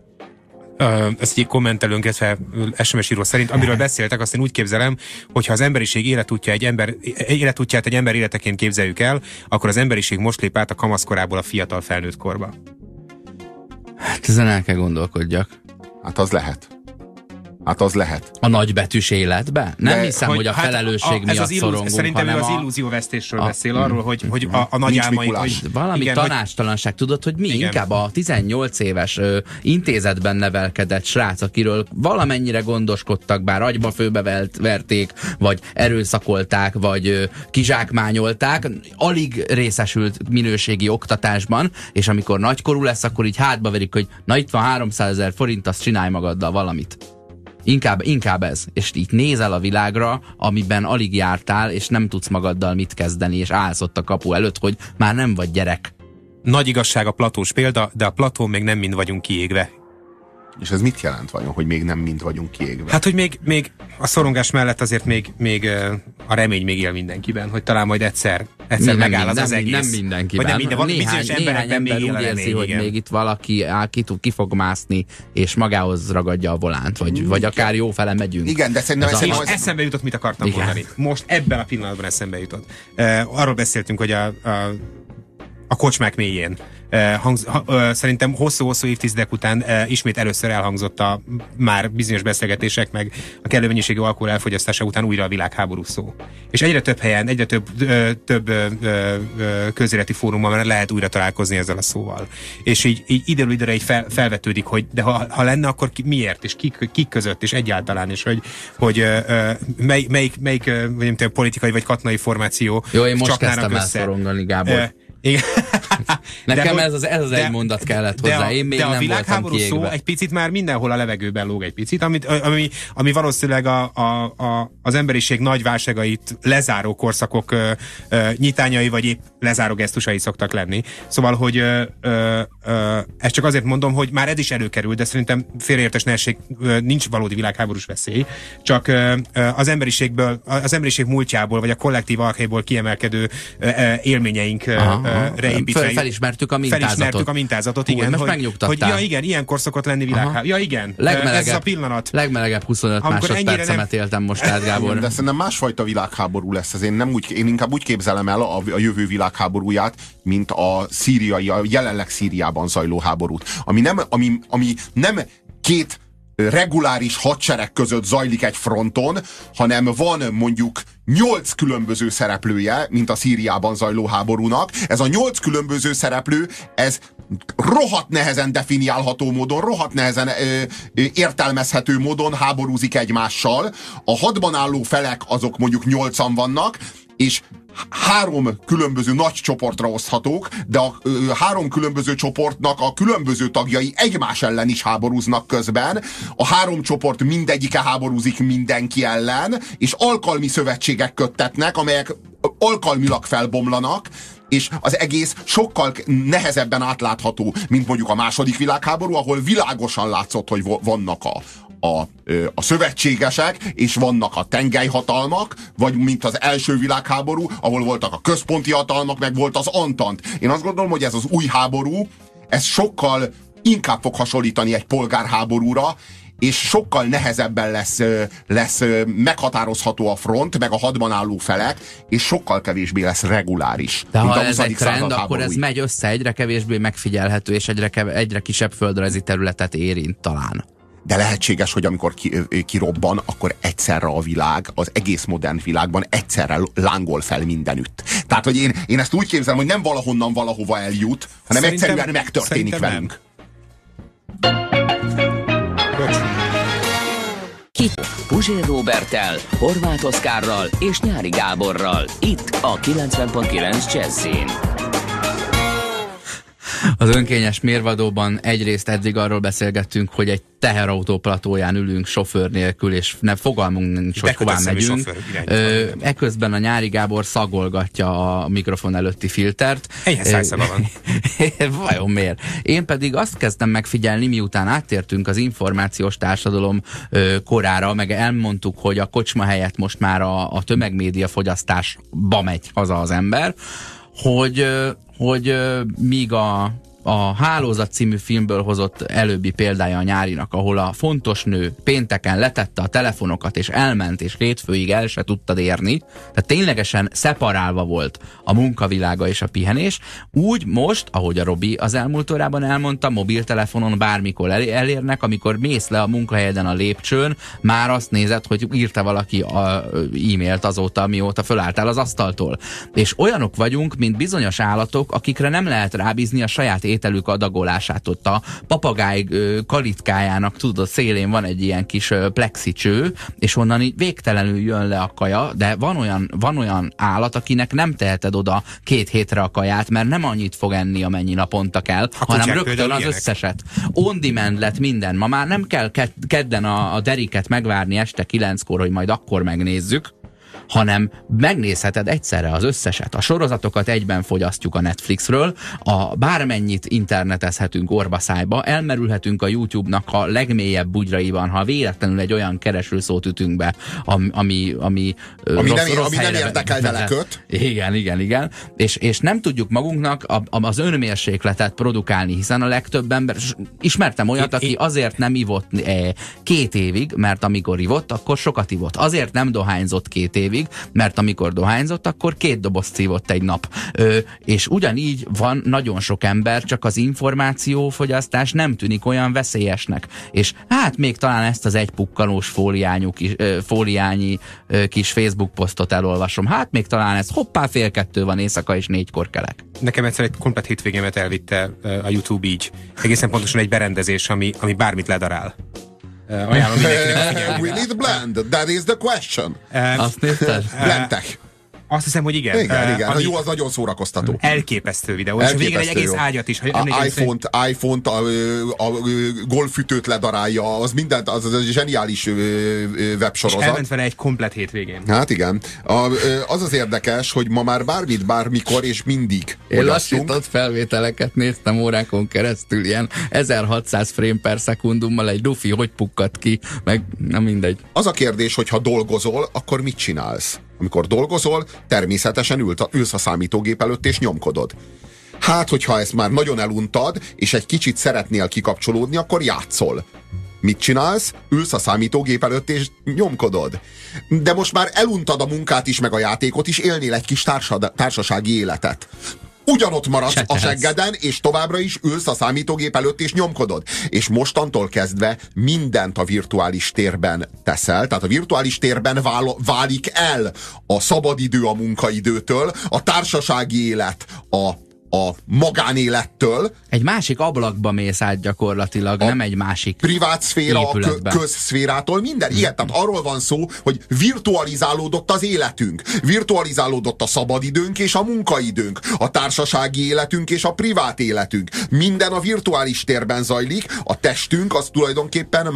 Ezt egy kommentelőnk, illetve SMS író szerint, amiről beszéltek, azt én úgy képzelem, hogyha az emberiség életútját egy ember életeként képzeljük el, akkor az emberiség most lép át a kamaszkorából a fiatal felnőtt korba. Hát ezen el kell gondolkodjak. Hát az lehet. A nagybetűs életbe? Nem hiszem, hogy a felelősség miatt szorongunk, szerintem hanem az illúzióvesztésről beszél, arról, hogy a nagy álmaink... Valami igen, tanácstalanság. Tudod, hogy mi? Igen. Inkább a 18 éves intézetben nevelkedett srác, akiről valamennyire gondoskodtak, bár agyba főbe verték, vagy erőszakolták, vagy kizsákmányolták, alig részesült minőségi oktatásban, és amikor nagykorú lesz, akkor így hátba verik, hogy na itt van 300 000 forint, azt csinálj magaddal valamit. Inkább ez. És így nézel a világra, amiben alig jártál, és nem tudsz magaddal mit kezdeni, és állsz ott a kapu előtt, hogy már nem vagy gyerek. Nagy igazság a Platós példa, de a Platón még nem mind vagyunk kiégve. És ez mit jelent vajon, hogy még nem mind vagyunk kiégve? Hát, hogy még a szorongás mellett azért még a remény még él mindenkiben, hogy talán majd egyszer megáll az egész. Nem mindenkiben. Vagy nem minden, néhány ember úgy érzi, hogy még itt valaki ki fog mászni, és magához ragadja a volánt, vagy akár jó fele megyünk. Igen, de szerintem eszembe jutott, mit akartam mondani. Most ebben a pillanatban eszembe jutott. Arról beszéltünk, hogy a kocsmák mélyén. Szerintem hosszú-hosszú évtizedek után ismét először elhangzott a már bizonyos beszélgetések, meg a kellő mennyiségű alkohol elfogyasztása után újra a világháború szó. És egyre több helyen, egyre több közéleti fórumon már lehet újra találkozni ezzel a szóval. És így időről időre így felvetődik, hogy de ha lenne, akkor miért, és kik között, és egyáltalán, és hogy melyik politikai vagy katonai formáció jó, én most kezdtem el szorongani, Gábor. Igen. Nekem ez az egy mondat kellett hozzá. Én még de nem a világháború szó egy picit már mindenhol a levegőben lóg egy picit, ami valószínűleg az emberiség nagy válságait lezáró korszakok nyitányai, vagy épp lezáró gesztusai szoktak lenni. Szóval, hogy ezt csak azért mondom, hogy már ez is előkerül, de szerintem félreértés ne essék, nincs valódi világháborús veszély, csak az emberiség múltjából, vagy a kollektív archéból kiemelkedő élményeink reépítve. Felismertük a mintázatot. Igen. Most megnyugtattál. Hogy ja, igen, ilyenkor szokott lenni világháború. Ja, igen. Ez a pillanat. Legmelegebb 25 másodpercemet éltem most át, Gábor. De szerintem másfajta világháború lesz ez. Én inkább úgy képzelem el a jövő világháborúját, mint a jelenleg Szíriában zajló háborút. Ami nem két reguláris hadsereg között zajlik egy fronton, hanem van mondjuk 8 különböző szereplője, mint a Szíriában zajló háborúnak. Ez a 8 különböző szereplő, ez rohadt nehezen definiálható módon, rohadt nehezen értelmezhető módon háborúzik egymással. A hadban álló felek azok mondjuk 8-an vannak, és 3 különböző nagy csoportra oszthatók, de a 3 különböző csoportnak a különböző tagjai egymás ellen is háborúznak közben. A 3 csoport mindegyike háborúzik mindenki ellen, és alkalmi szövetségek köttetnek, amelyek alkalmilag felbomlanak, és az egész sokkal nehezebben átlátható, mint mondjuk a második világháború, ahol világosan látszott, hogy vannak a szövetségesek, és vannak a tengelyhatalmak, vagy mint az első világháború, ahol voltak a központi hatalmak, meg volt az Antant. Én azt gondolom, hogy ez az új háború, ez sokkal inkább fog hasonlítani egy polgárháborúra, és sokkal nehezebben lesz meghatározható a front, meg a hadban álló felek, és sokkal kevésbé lesz reguláris. De ha ez egy trend, akkor ez megy össze, egyre kevésbé megfigyelhető, és egyre kisebb földrajzi területet érint talán. De lehetséges, hogy amikor kirobban, akkor egyszerre a világ, az egész modern világban egyszerre lángol fel mindenütt. Tehát, hogy én ezt úgy képzelem, hogy nem valahonnan valahova eljut, hanem egyszerűen megtörténik velünk. Puzsér Róberttel, Horváth Oszkárral és Nyári Gáborral. Itt a 90.9 Jazzin. Az önkényes mérvadóban egyrészt eddig arról beszélgettünk, hogy egy teherautó platóján ülünk sofőr nélkül, és fogalmunk nincs, hogy hová megyünk. Eközben a Nyári Gábor szagolgatja a mikrofon előtti filtert. Egyhez szájszaga van. Vajon miért? Én pedig azt kezdtem megfigyelni, miután áttértünk az információs társadalom korára, meg elmondtuk, hogy a kocsma helyett most már a tömegmédia fogyasztásba megy haza az ember, hogy míg a a Hálózat című filmből hozott előbbi példája a nyárinak, ahol a fontos nő pénteken letette a telefonokat, és elment, és hétfőig el se tudtad érni, tehát ténylegesen szeparálva volt a munkavilága és a pihenés, úgy most, ahogy a Robi az elmúlt órában elmondta, mobiltelefonon bármikor elérnek, amikor mész le a munkahelyeden a lépcsőn, már azt nézed, hogy írta valaki e-mailt azóta, mióta fölálltál az asztaltól. És olyanok vagyunk, mint bizonyos állatok, akikre nem lehet rábízni a saját ételük adagolását. Ott a papagáj kalitkájának, tudod, szélén van egy ilyen kis plexicső, és onnan így végtelenül jön le a kaja, de van olyan állat, akinek nem teheted oda 2 hétre a kaját, mert nem annyit fog enni, amennyi naponta kell, hanem rögtön az összeset. On demand lett minden. Ma már nem kell kedden a deriket megvárni este 9-kor, hogy majd akkor megnézzük, hanem megnézheted egyszerre az összeset. A sorozatokat egyben fogyasztjuk a Netflixről, bármennyit internetezhetünk orbaszájba, elmerülhetünk a YouTube-nak a legmélyebb bugyraiban, ha véletlenül egy olyan keresőszót ütünk be, ami rossz nem érdekel veleköt. Igen. És nem tudjuk magunknak az önmérsékletet produkálni, hiszen a legtöbb ember, ismertem olyat, aki azért nem ivott 2 évig, mert amikor ivott, akkor sokat ivott. Azért nem dohányzott 2 évig, mert amikor dohányzott, akkor 2 dobozt szívott egy nap. És ugyanígy van nagyon sok ember, csak az információfogyasztás nem tűnik olyan veszélyesnek. És hát még talán ezt az egy pukkanós fóliányi kis Facebook posztot elolvasom. Hát még talán ez hoppá 1:30 van éjszaka és 4-kor kelek. Nekem egyszer egy komplet hétvégémet elvitte a YouTube így. Egészen pontosan egy berendezés, ami bármit ledarál. Ajánlom mindenkinek. We need blend, that is the question. Azt nézted? Blendtek. Azt hiszem, hogy igen. Igen. Jó, az nagyon szórakoztató. Elképesztő videó. És végén egy egész ágyat is. iPhone-t, a golfütőt ledarálja, az mindent, az egy zseniális websorozat. És elment vele egy komplet hétvégén. Hát igen. Az érdekes, hogy ma már bármit, bármikor és mindig én lassított felvételeket néztem órákon keresztül, ilyen 1600 frame per szekundummal egy lufi, hogy pukkadt ki, meg nem mindegy. Az a kérdés, hogy ha dolgozol, akkor mit csinálsz? Amikor dolgozol, természetesen ülsz a számítógép előtt és nyomkodod. Hát, hogyha ezt már nagyon eluntad, és egy kicsit szeretnél kikapcsolódni, akkor játszol. Mit csinálsz? Ülsz a számítógép előtt és nyomkodod. De most már eluntad a munkát is, meg a játékot is, élnél egy kis társasági életet. Ugyanott maradsz a seggeden, és továbbra is ülsz a számítógép előtt, és nyomkodod. És mostantól kezdve mindent a virtuális térben teszel, tehát a virtuális térben válik el a szabadidő a munkaidőtől, a társasági élet a magánélettől. Egy másik ablakba mész át gyakorlatilag, nem egy másik privát szféra, a közszférától, minden. Ilyen, tehát arról van szó, hogy virtualizálódott az életünk. Virtualizálódott a szabadidőnk és a munkaidőnk. A társasági életünk és a privát életünk. Minden a virtuális térben zajlik. A testünk az tulajdonképpen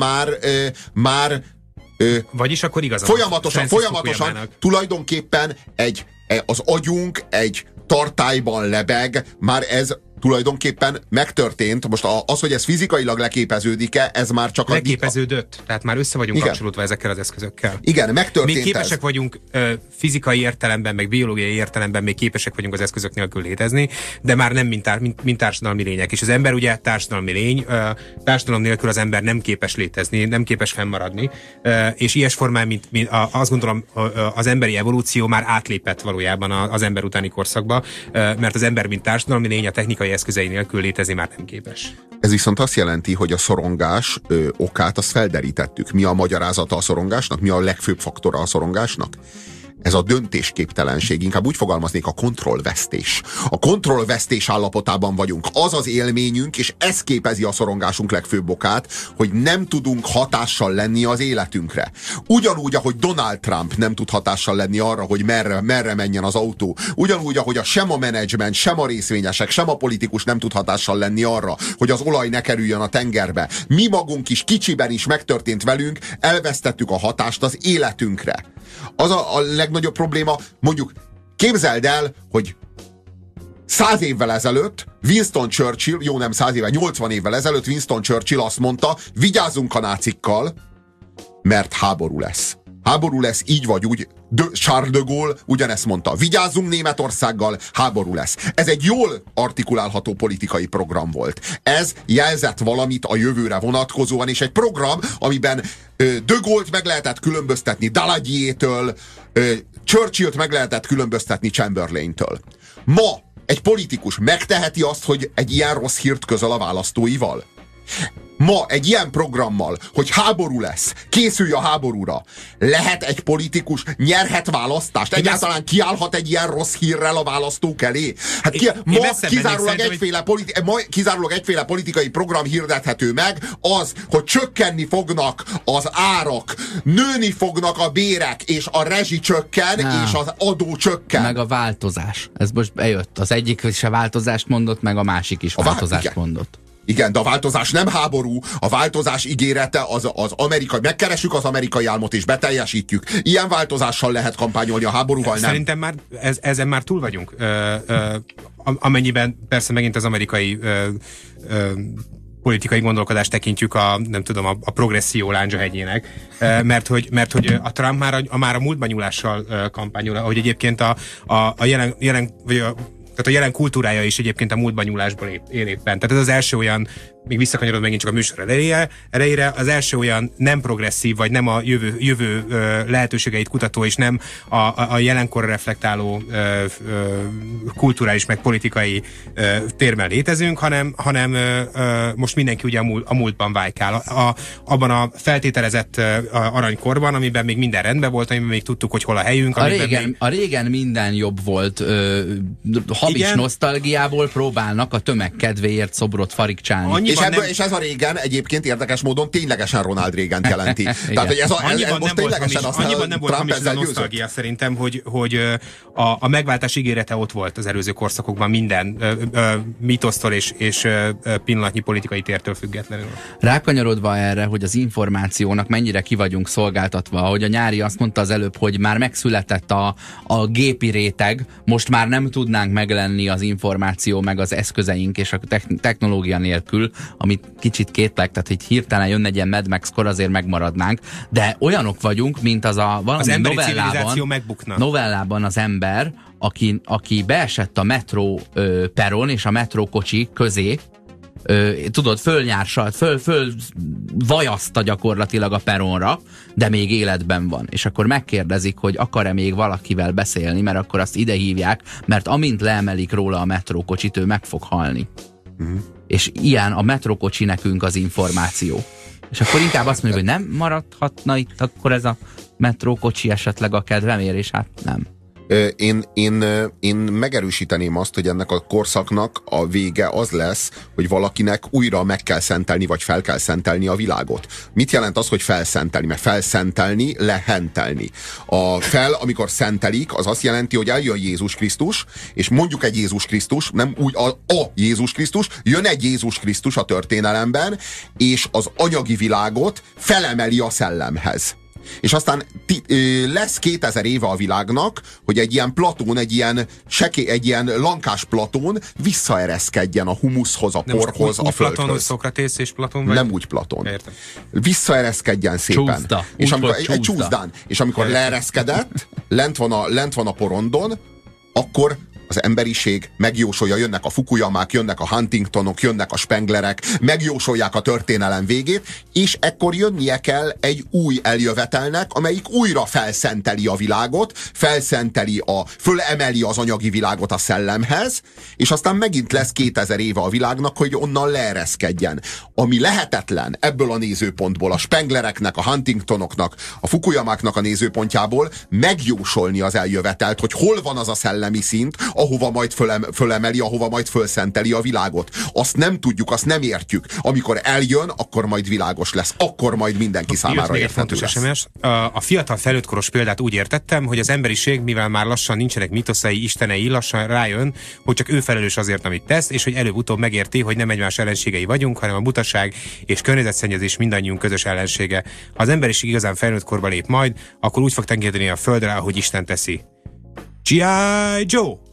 már vagyis akkor igazán. Folyamatosan tulajdonképpen az agyunk egy tartályban lebeg, már ez tulajdonképpen megtörtént. Most az, hogy ez fizikailag leképeződik-e, ez már csak leképeződött. Tehát már össze vagyunk kapcsolódva ezekkel az eszközökkel. Igen, megtörtént. Még képesek vagyunk fizikai értelemben, meg biológiai értelemben még képesek vagyunk az eszközök nélkül létezni, de már nem mint társadalmi lények. És az ember ugye társadalmi lény, társadalom nélkül az ember nem képes létezni, nem képes fennmaradni, és ilyes formán, azt gondolom, az emberi evolúció már átlépett valójában az ember utáni korszakba, mert az ember, mint társadalmi lény, a technikai eszközei nélkül létezni már nem képes. Ez viszont azt jelenti, hogy a szorongás okát azt felderítettük. Mi a magyarázata a szorongásnak? Mi a legfőbb faktora a szorongásnak? Ez a döntésképtelenség, inkább úgy fogalmaznék, a kontrollvesztés. A kontrollvesztés állapotában vagyunk. Az az élményünk, és ez képezi a szorongásunk legfőbb okát, hogy nem tudunk hatással lenni az életünkre. Ugyanúgy, ahogy Donald Trump nem tud hatással lenni arra, hogy merre menjen az autó. Ugyanúgy, ahogy sem a menedzsment, sem a részvényesek, sem a politikus nem tud hatással lenni arra, hogy az olaj ne kerüljön a tengerbe. Mi magunk is kicsiben is megtörtént velünk, elvesztettük a hatást az életünkre. Az a legnagyobb probléma, mondjuk képzeld el, hogy 100 évvel ezelőtt Winston Churchill, jó nem 100 éve, 80 évvel ezelőtt Winston Churchill azt mondta, vigyázzunk a nácikkal, mert háború lesz. Háború lesz, így vagy úgy. Charles de Gaulle ugyanezt mondta. Vigyázzunk Németországgal, háború lesz. Ez egy jól artikulálható politikai program volt. Ez jelzett valamit a jövőre vonatkozóan, és egy program, amiben de Gaulle-t meg lehetett különböztetni Daladier-től, Churchillt meg lehetett különböztetni Chamberlain-től. Ma egy politikus megteheti azt, hogy egy ilyen rossz hírt közöl a választóival? Ma egy ilyen programmal, hogy háború lesz, készülj a háborúra, lehet egy politikus, nyerhet választást? Egyáltalán kiállhat egy ilyen rossz hírrel a választók elé? Hát kizárólag egyféle politikai program hirdethető meg, az, hogy csökkenni fognak az árak, nőni fognak a bérek, és a rezsi csökken, és az adó csökken. Meg a változás. Ez most bejött. Az egyik is a változást mondott, meg a másik is változást mondott. Igen, de a változás nem háború, a változás ígérete az amerikai, megkeressük az amerikai álmot és beteljesítjük. Ilyen változással lehet kampányolni, a háborúval nem. Szerintem már ezen már túl vagyunk. Amennyiben persze megint az amerikai politikai gondolkodást tekintjük a progresszió lándzsahegyének, mert hogy a Trump már a múltban nyúlással kampányol, ahogy egyébként a jelen kultúrája is egyébként a múltban nyúlásból él éppen. Tehát ez az első olyan, még visszakanyarod megint csak a műsor elejére, az első olyan nem progresszív, vagy nem a jövő lehetőségeit kutató, és nem a jelenkorra reflektáló kulturális, meg politikai térben létezünk, hanem most mindenki ugye a múltban vájkál. Abban a feltételezett aranykorban, amiben még minden rendben volt, amiben még tudtuk, hogy hol a helyünk. A régen minden jobb volt. Hamis nosztalgiából próbálnak a tömeg kedvéért szobrot farigcsálni. És ez a régen egyébként érdekes módon ténylegesen Ronald Reagant jelenti. Tehát, hogy ez most ténylegesen annyiban nem volt hamis ez a nosztalgia szerintem, hogy a megváltás ígérete ott volt az előző korszakokban minden mítosztól és pillanatnyi politikai tértől függetlenül. Rákanyarodva erre, hogy az információnak mennyire ki vagyunk szolgáltatva, ahogy a Nyári azt mondta az előbb, hogy már megszületett a gépi réteg, most már nem tudnánk meglenni az információ, meg az eszközeink és a technológia nélkül, amit kicsit kétlek, tehát hogy hirtelen jönne egy ilyen Mad Max-kor, azért megmaradnánk, de olyanok vagyunk, mint az valami novellában az ember, aki beesett a metró peron és a metrókocsi közé, tudod, fölnyársalt, vajaszta gyakorlatilag a peronra, de még életben van. És akkor megkérdezik, hogy akar-e még valakivel beszélni, mert akkor azt ide hívják, mert amint leemelik róla a metrókocsit, ő meg fog halni. És ilyen a metrókocsi nekünk az információ. És akkor inkább azt mondjuk, hogy nem maradhatna itt akkor ez a metrókocsi esetleg a kedvemért, és hát nem. Én megerősíteném azt, hogy ennek a korszaknak a vége az lesz, hogy valakinek újra meg kell szentelni, vagy fel kell szentelni a világot. Mit jelent az, hogy felszentelni? Mert felszentelni, lehentelni. Amikor szentelik, az azt jelenti, hogy eljön Jézus Krisztus, és mondjuk egy Jézus Krisztus, nem úgy a Jézus Krisztus, jön egy Jézus Krisztus a történelemben, és az anyagi világot felemeli a szellemhez. És aztán lesz 2000 éve a világnak, hogy egy ilyen platón, egy ilyen lankás platón visszaereszkedjen a humuszhoz, a porhoz, a földhöz. Platon, hogy Szokratész és Platón? Vagy? Nem úgy Platón. Értem. Visszaereszkedjen szépen. Csúszda. És amikor, egy csúszdán. És amikor leereszkedett, lent van a porondon, akkor az emberiség megjósolja, jönnek a Fukuyamák, jönnek a Huntingtonok, jönnek a Spenglerek, megjósolják a történelem végét, és ekkor jönnie kell egy új eljövetelnek, amelyik újra felszenteli a világot, fölemeli az anyagi világot a szellemhez, és aztán megint lesz 2000 éve a világnak, hogy onnan leereszkedjen. Ami lehetetlen ebből a nézőpontból, a Spenglereknek, a Huntingtonoknak, a Fukuyamáknak a nézőpontjából megjósolni az eljövetelt, hogy hol van az a szellemi szint, ahova majd fölemeli, ahova majd fölszenteli a világot. Azt nem tudjuk, azt nem értjük. Amikor eljön, akkor majd világos lesz. Akkor majd mindenki számára érthető lesz. SMS. A fiatal felnőttkoros példát úgy értettem, hogy az emberiség, mivel már lassan nincsenek mitoszai, istenei, lassan rájön, hogy csak ő felelős azért, amit tesz, és hogy előbb-utóbb megérti, hogy nem egymás ellenségei vagyunk, hanem a butaság és környezetszennyezés mindannyiunk közös ellensége. Ha az emberiség igazán felnőtt korba lép majd, akkor úgy fog tengedni a földre, ahogy Isten teszi. G.I. Joe!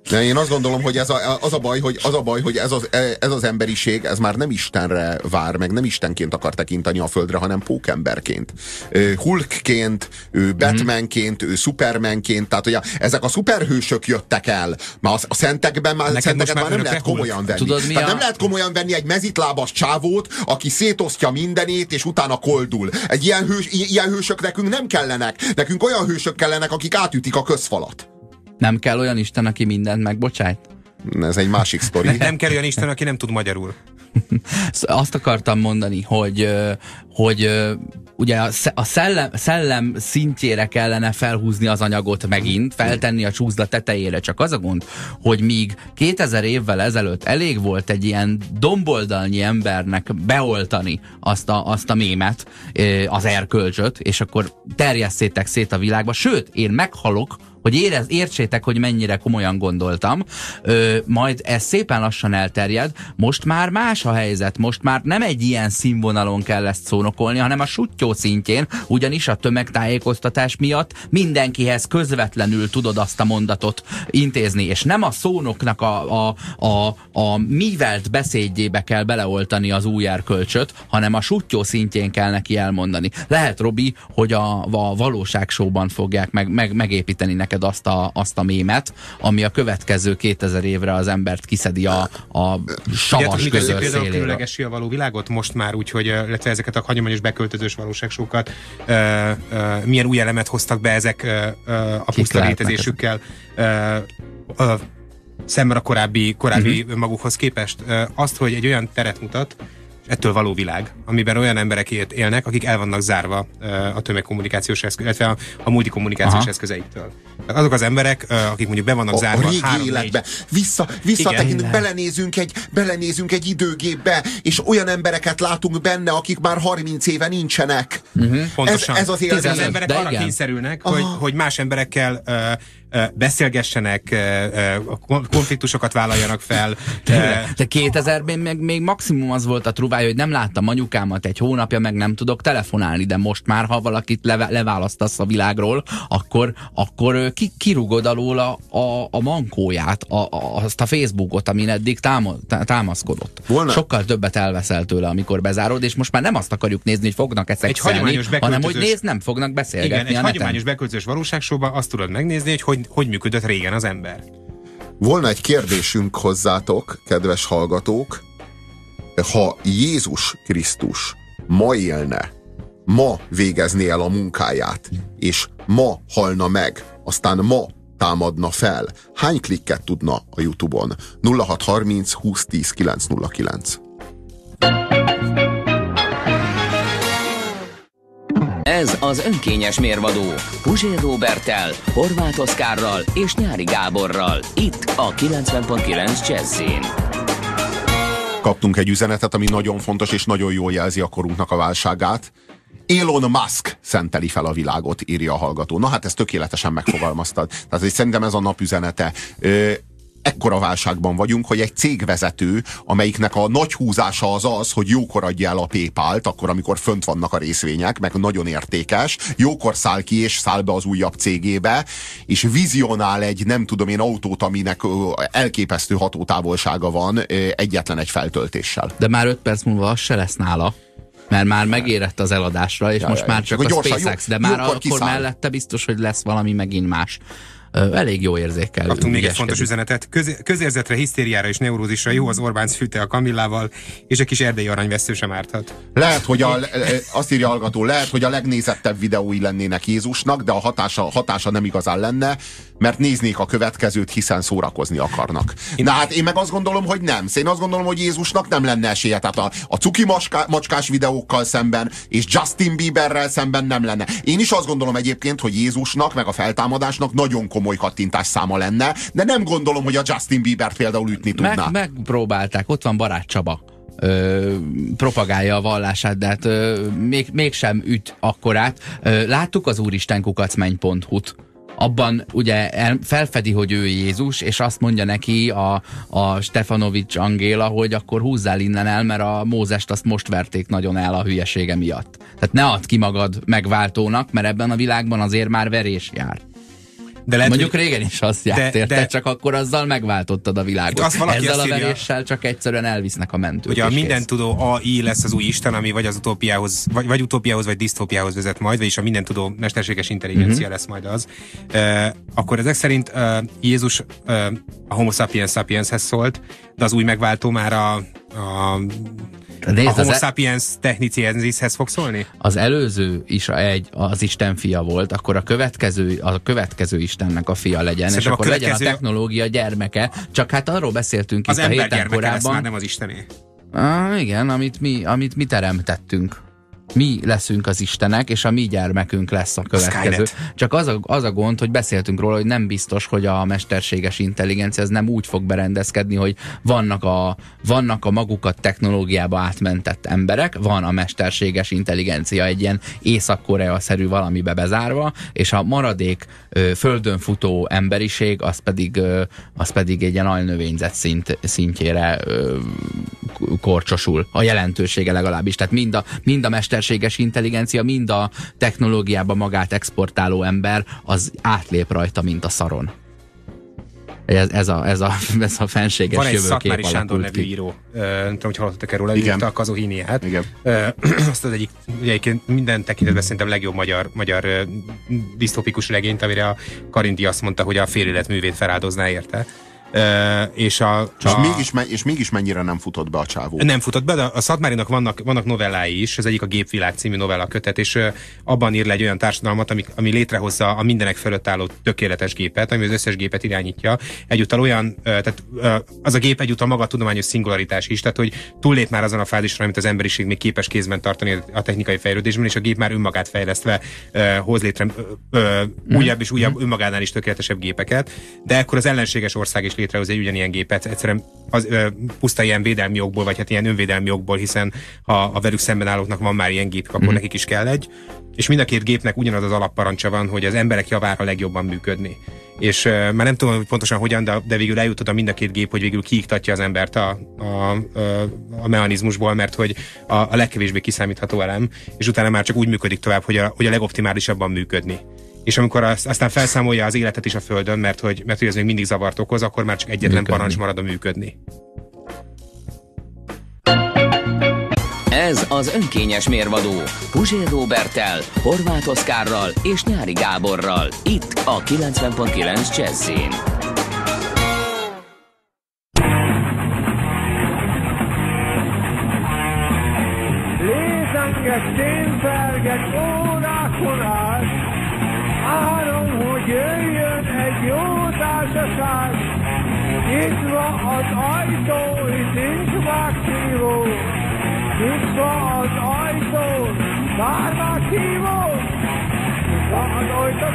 De én azt gondolom, hogy az a baj, hogy ez az emberiség, ez már nem Istenre vár, meg nem Istenként akar tekinteni a földre, hanem pókemberként. Hulkként, Batmanként, Supermanként, tehát ugye ezek a szuperhősök jöttek el. Már a szenteket már nem lehet komolyan venni. Tudod, tehát nem lehet komolyan venni egy mezitlábas csávót, aki szétosztja mindenét, és utána koldul. Egy ilyen hősök nekünk nem kellenek. Nekünk olyan hősök kellenek, akik átütik a közfalat. Nem kell olyan Isten, aki mindent megbocsájt? Ez egy másik sztori. Nem kell olyan Isten, aki nem tud magyarul. Azt akartam mondani, hogy ugye a szellem szintjére kellene felhúzni az anyagot megint, feltenni a csúszda tetejére. Csak az a gond, hogy míg 2000 évvel ezelőtt elég volt egy ilyen domboldalnyi embernek beoltani azt a mémet, az erkölcsöt, és akkor terjesszétek szét a világba. Sőt, én meghalok, hogy értsétek, hogy mennyire komolyan gondoltam, majd ez szépen lassan elterjed, most már más a helyzet, most már nem egy ilyen színvonalon kell ezt szónokolni, hanem a suttyó szintjén, ugyanis a tömegtájékoztatás miatt mindenkihez közvetlenül tudod azt a mondatot intézni, és nem a szónoknak a művelt beszédjébe kell beleoltani az új erkölcsöt, hanem a suttyó szintjén kell neki elmondani. Lehet, Robi, hogy a valóságsóban fogják megépíteni neked azt a mémet, ami a következő 2000 évre az embert kiszedi a savas közös széléről. Különlegesi a való világot most már úgy, hogy illetve ezeket a hagyományos beköltözős valóságsókat milyen új elemet hoztak be ezek a puszta létezésükkel szemben a korábbi magukhoz képest. Azt, hogy egy olyan teret mutat, ettől való világ, amiben olyan emberek élnek, akik el vannak zárva a tömegkommunikációs eszköz, illetve a multikommunikációs eszközeiktől. Tehát azok az emberek, akik mondjuk be vannak zárva. A régi életbe. Visszatekintünk, belenézünk egy időgépbe, és olyan embereket látunk benne, akik már 30 éve nincsenek. Pontosan. Ez az élet. Az emberek arra kényszerülnek, hogy más emberekkel beszélgessenek, konfliktusokat vállaljanak fel. De 2000-ben még maximum az volt a truvája, hogy nem láttam anyukámat egy hónapja, meg nem tudok telefonálni, de most már, ha valakit leválasztasz a világról, akkor kirugod alól a mankóját, azt a Facebookot, amin eddig támaszkodott. Sokkal többet elveszel tőle, amikor bezárod, és most már nem azt akarjuk nézni, hogy fognak szexelni, hanem hogy nem fognak beszélgetni. Igen, egy hagyományos beköltözős valóságsóban azt tudod megnézni, hogy működött régen az ember. Volna egy kérdésünk hozzátok, kedves hallgatók. Ha Jézus Krisztus ma élne, ma végezné el a munkáját, és ma halna meg, aztán ma támadna fel, hány klikket tudna a YouTube-on? 0630 2010 909. Ez az önkényes mérvadó Puzsér Róberttel, Horváth Oszkárral és Nyári Gáborral. Itt a 90.9 Jazzin. Kaptunk egy üzenetet, ami nagyon fontos és nagyon jól jelzi a korunknak a válságát. Elon Musk szenteli fel a világot, írja a hallgató. Na hát ezt tökéletesen megfogalmaztad. Tehát szerintem ez a nap üzenete. Ekkora válságban vagyunk, hogy egy cégvezető, amelyiknek a nagy húzása az, hogy jókor adja el a PayPal-t, akkor, amikor fönt vannak a részvények, meg nagyon értékes, jókor száll ki és száll be az újabb cégébe, és vizionál egy, nem tudom én, autót, aminek elképesztő hatótávolsága van egyetlen egy feltöltéssel. De már 5 perc múlva az se lesz nála. Mert már megérett az eladásra, és most már csak a SpaceX, de már akkor mellette biztos, hogy lesz valami megint más. Elég jó érzékkel. Kaptunk még egy fontos üzenetet. Közérzetre, hisztériára és neurózisra jó az Orbán fűte a Kamillával, és a kis erdélyi aranyvesző sem árthat. Lehet, hogy azt írja hallgató, lehet, hogy a legnézettebb videói lennének Jézusnak, de a hatása nem igazán lenne, mert néznék a következőt, hiszen szórakozni akarnak. Na hát én meg azt gondolom, hogy nem. Én azt gondolom, hogy Jézusnak nem lenne esélye. Tehát a cuki macskás videókkal szemben, és Justin Bieberrel szemben nem lenne. Én is azt gondolom egyébként, hogy Jézusnak, meg a feltámadásnak nagyon komoly kattintás száma lenne, de nem gondolom, hogy a Justin Bieber például ütni tudná. Megpróbálták, ott van Barát Csaba. Propagálja a vallását, de hát mégsem üt akkorát. Láttuk az úristenkukacmenny.hu-t. Abban ugye felfedi, hogy ő Jézus, és azt mondja neki a Stefanovics Angéla, hogy akkor húzzál innen el, mert a Mózest azt most verték nagyon el a hülyesége miatt. Tehát ne add ki magad megváltónak, mert ebben a világban azért már verés jár. De lehet, mondjuk régen is azt járt, érted? Csak akkor azzal megváltottad a világot. Ezzel a veréssel csak egyszerűen elvisznek a mentők. Ugye a mindentudó AI lesz az új Isten, ami vagy az utópiához, vagy utópiához, vagy disztópiához vezet majd, vagyis a mindentudó mesterséges intelligencia lesz majd az. Akkor ezek szerint Jézus a Homo sapiens sapienshez szólt, de az új megváltó már a Homo sapiens techniciensishez fog szólni? Az előző is az Isten fia volt, akkor a következő Istennek a fia legyen, szerintem és akkor legyen a technológia gyermeke. Csak hát arról beszéltünk az itt a héten korábban. lesz már, nem az Istené. Igen, amit mi teremtettünk. Mi leszünk az Istenek, és a mi gyermekünk lesz a következő. Csak az a gond, hogy beszéltünk róla, hogy nem biztos, hogy a mesterséges intelligencia ez nem úgy fog berendezkedni, hogy vannak a magukat technológiába átmentett emberek, van a mesterséges intelligencia egy ilyen Észak-Korea-szerű valamibe bezárva, és a maradék földön futó emberiség, az pedig egy ilyen alnövényzet szintjére korcsosul. A jelentősége legalábbis. Tehát mind a mesterséges intelligencia, mind a technológiába magát exportáló ember, az átlép rajta, mint a szaron. Ez a fenséges jövőkép. Van egy Szatmári Sándor nevű író, nem tudom, hogy hallottak erről, írta a Kazuhiniát. Azt az egyébként minden tekintetben szerintem legjobb magyar disztópikus regényt, amire a Karindi azt mondta, hogy a fél életművét feláldozná érte. És mégis mennyire nem futott be a csávó? Nem futott be, de a Szatmárinak vannak novellái is, az egyik a Gépvilág című novella kötet, és abban ír le egy olyan társadalmat, ami létrehozza a mindenek fölött álló tökéletes gépet, ami az összes gépet irányítja. Egyúttal olyan, tehát az a gép egyúttal maga a tudományos szingularitás is, tehát hogy túllép már azon a fázisra, amit az emberiség még képes kézben tartani a technikai fejlődésben, és a gép már önmagát fejlesztve hoz létre újabb és újabb önmagánál is tökéletesebb gépeket, de ekkor az ellenséges ország is létrehoz egy ugyanilyen gépet, egyszerűen puszta ilyen védelmi jogból, vagy hát ilyen önvédelmi jogból, hiszen ha a velük szemben állóknak van már ilyen gép, akkor nekik is kell egy. És mind a két gépnek ugyanaz az alapparancsa van, hogy az emberek javára legjobban működni. És már nem tudom, hogy pontosan hogyan, de végül eljutott a mind a két gép, hogy végül kiiktatja az embert a mechanizmusból, mert hogy a legkevésbé kiszámítható elem, és utána már csak úgy működik tovább, hogy a legoptimálisabban működni. És amikor aztán felszámolja az életet is a Földön, mert hogy ez még mindig zavart okoz, akkor már csak egyetlen parancs marad a működni. Ez az önkényes mérvadó Puzsér Róberttel, Horváth Oszkárral és Nyári Gáborral. Itt a 90.9 Jazzin. Lézenget, tényfelget, órákon át, áram, hogy jöjjön egy jó társaság. Nyitva az ajtó, itt nincs megszívó. Nyitva az ajtó, bár megszívó. Nyitva az ajtó,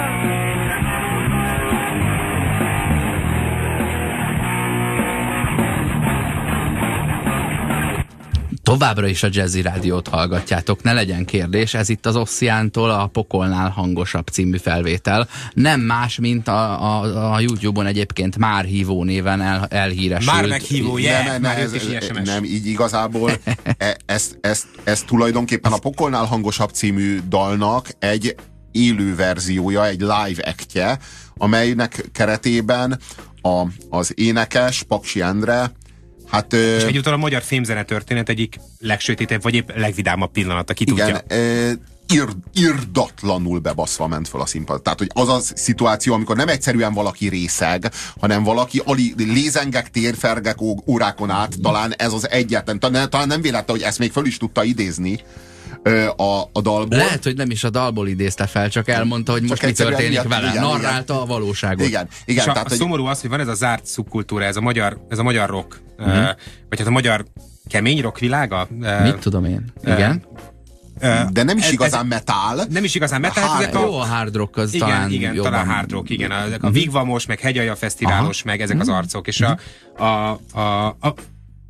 Továbbra is a Jazzy Rádiót hallgatjátok, ne legyen kérdés, ez itt az Ossiántól a Pokolnál hangosabb című felvétel. Nem más, mint a YouTube-on egyébként Már hívó néven elhíresült. Már meghívó, nem, így igazából ez tulajdonképpen a Pokolnál hangosabb című dalnak egy élő verziója, egy live actje, amelynek keretében az énekes Paksi Endre és egyúttal a magyar filmzene történet egyik legsötétebb, vagy épp legvidámabb pillanata, ki tudja. Irdatlanul bebaszva ment fel a színpad. Tehát, hogy az a szituáció, amikor nem egyszerűen valaki részeg, hanem valaki lézengek, térfergek órákon át, talán ez az egyetlen, talán nem véletlen, hogy ezt még föl is tudta idézni a dalból. Lehet, hogy nem is a dalból idézte fel, csak elmondta, hogy most mi történik vele. Narrálta a valóságot. Igen, és a szomorú az, hogy van ez a zárt szubkultúra, ez a magyar rock, vagy hát a magyar kemény rock világa. Mit tudom én? Igen. De nem is igazán metal. Nem is igazán metal. Jó, a hard rock az talán igen, jobban. Talán hard rock, igen. A Vigvamos, meg Hegyalja fesztiválos, meg ezek az arcok. És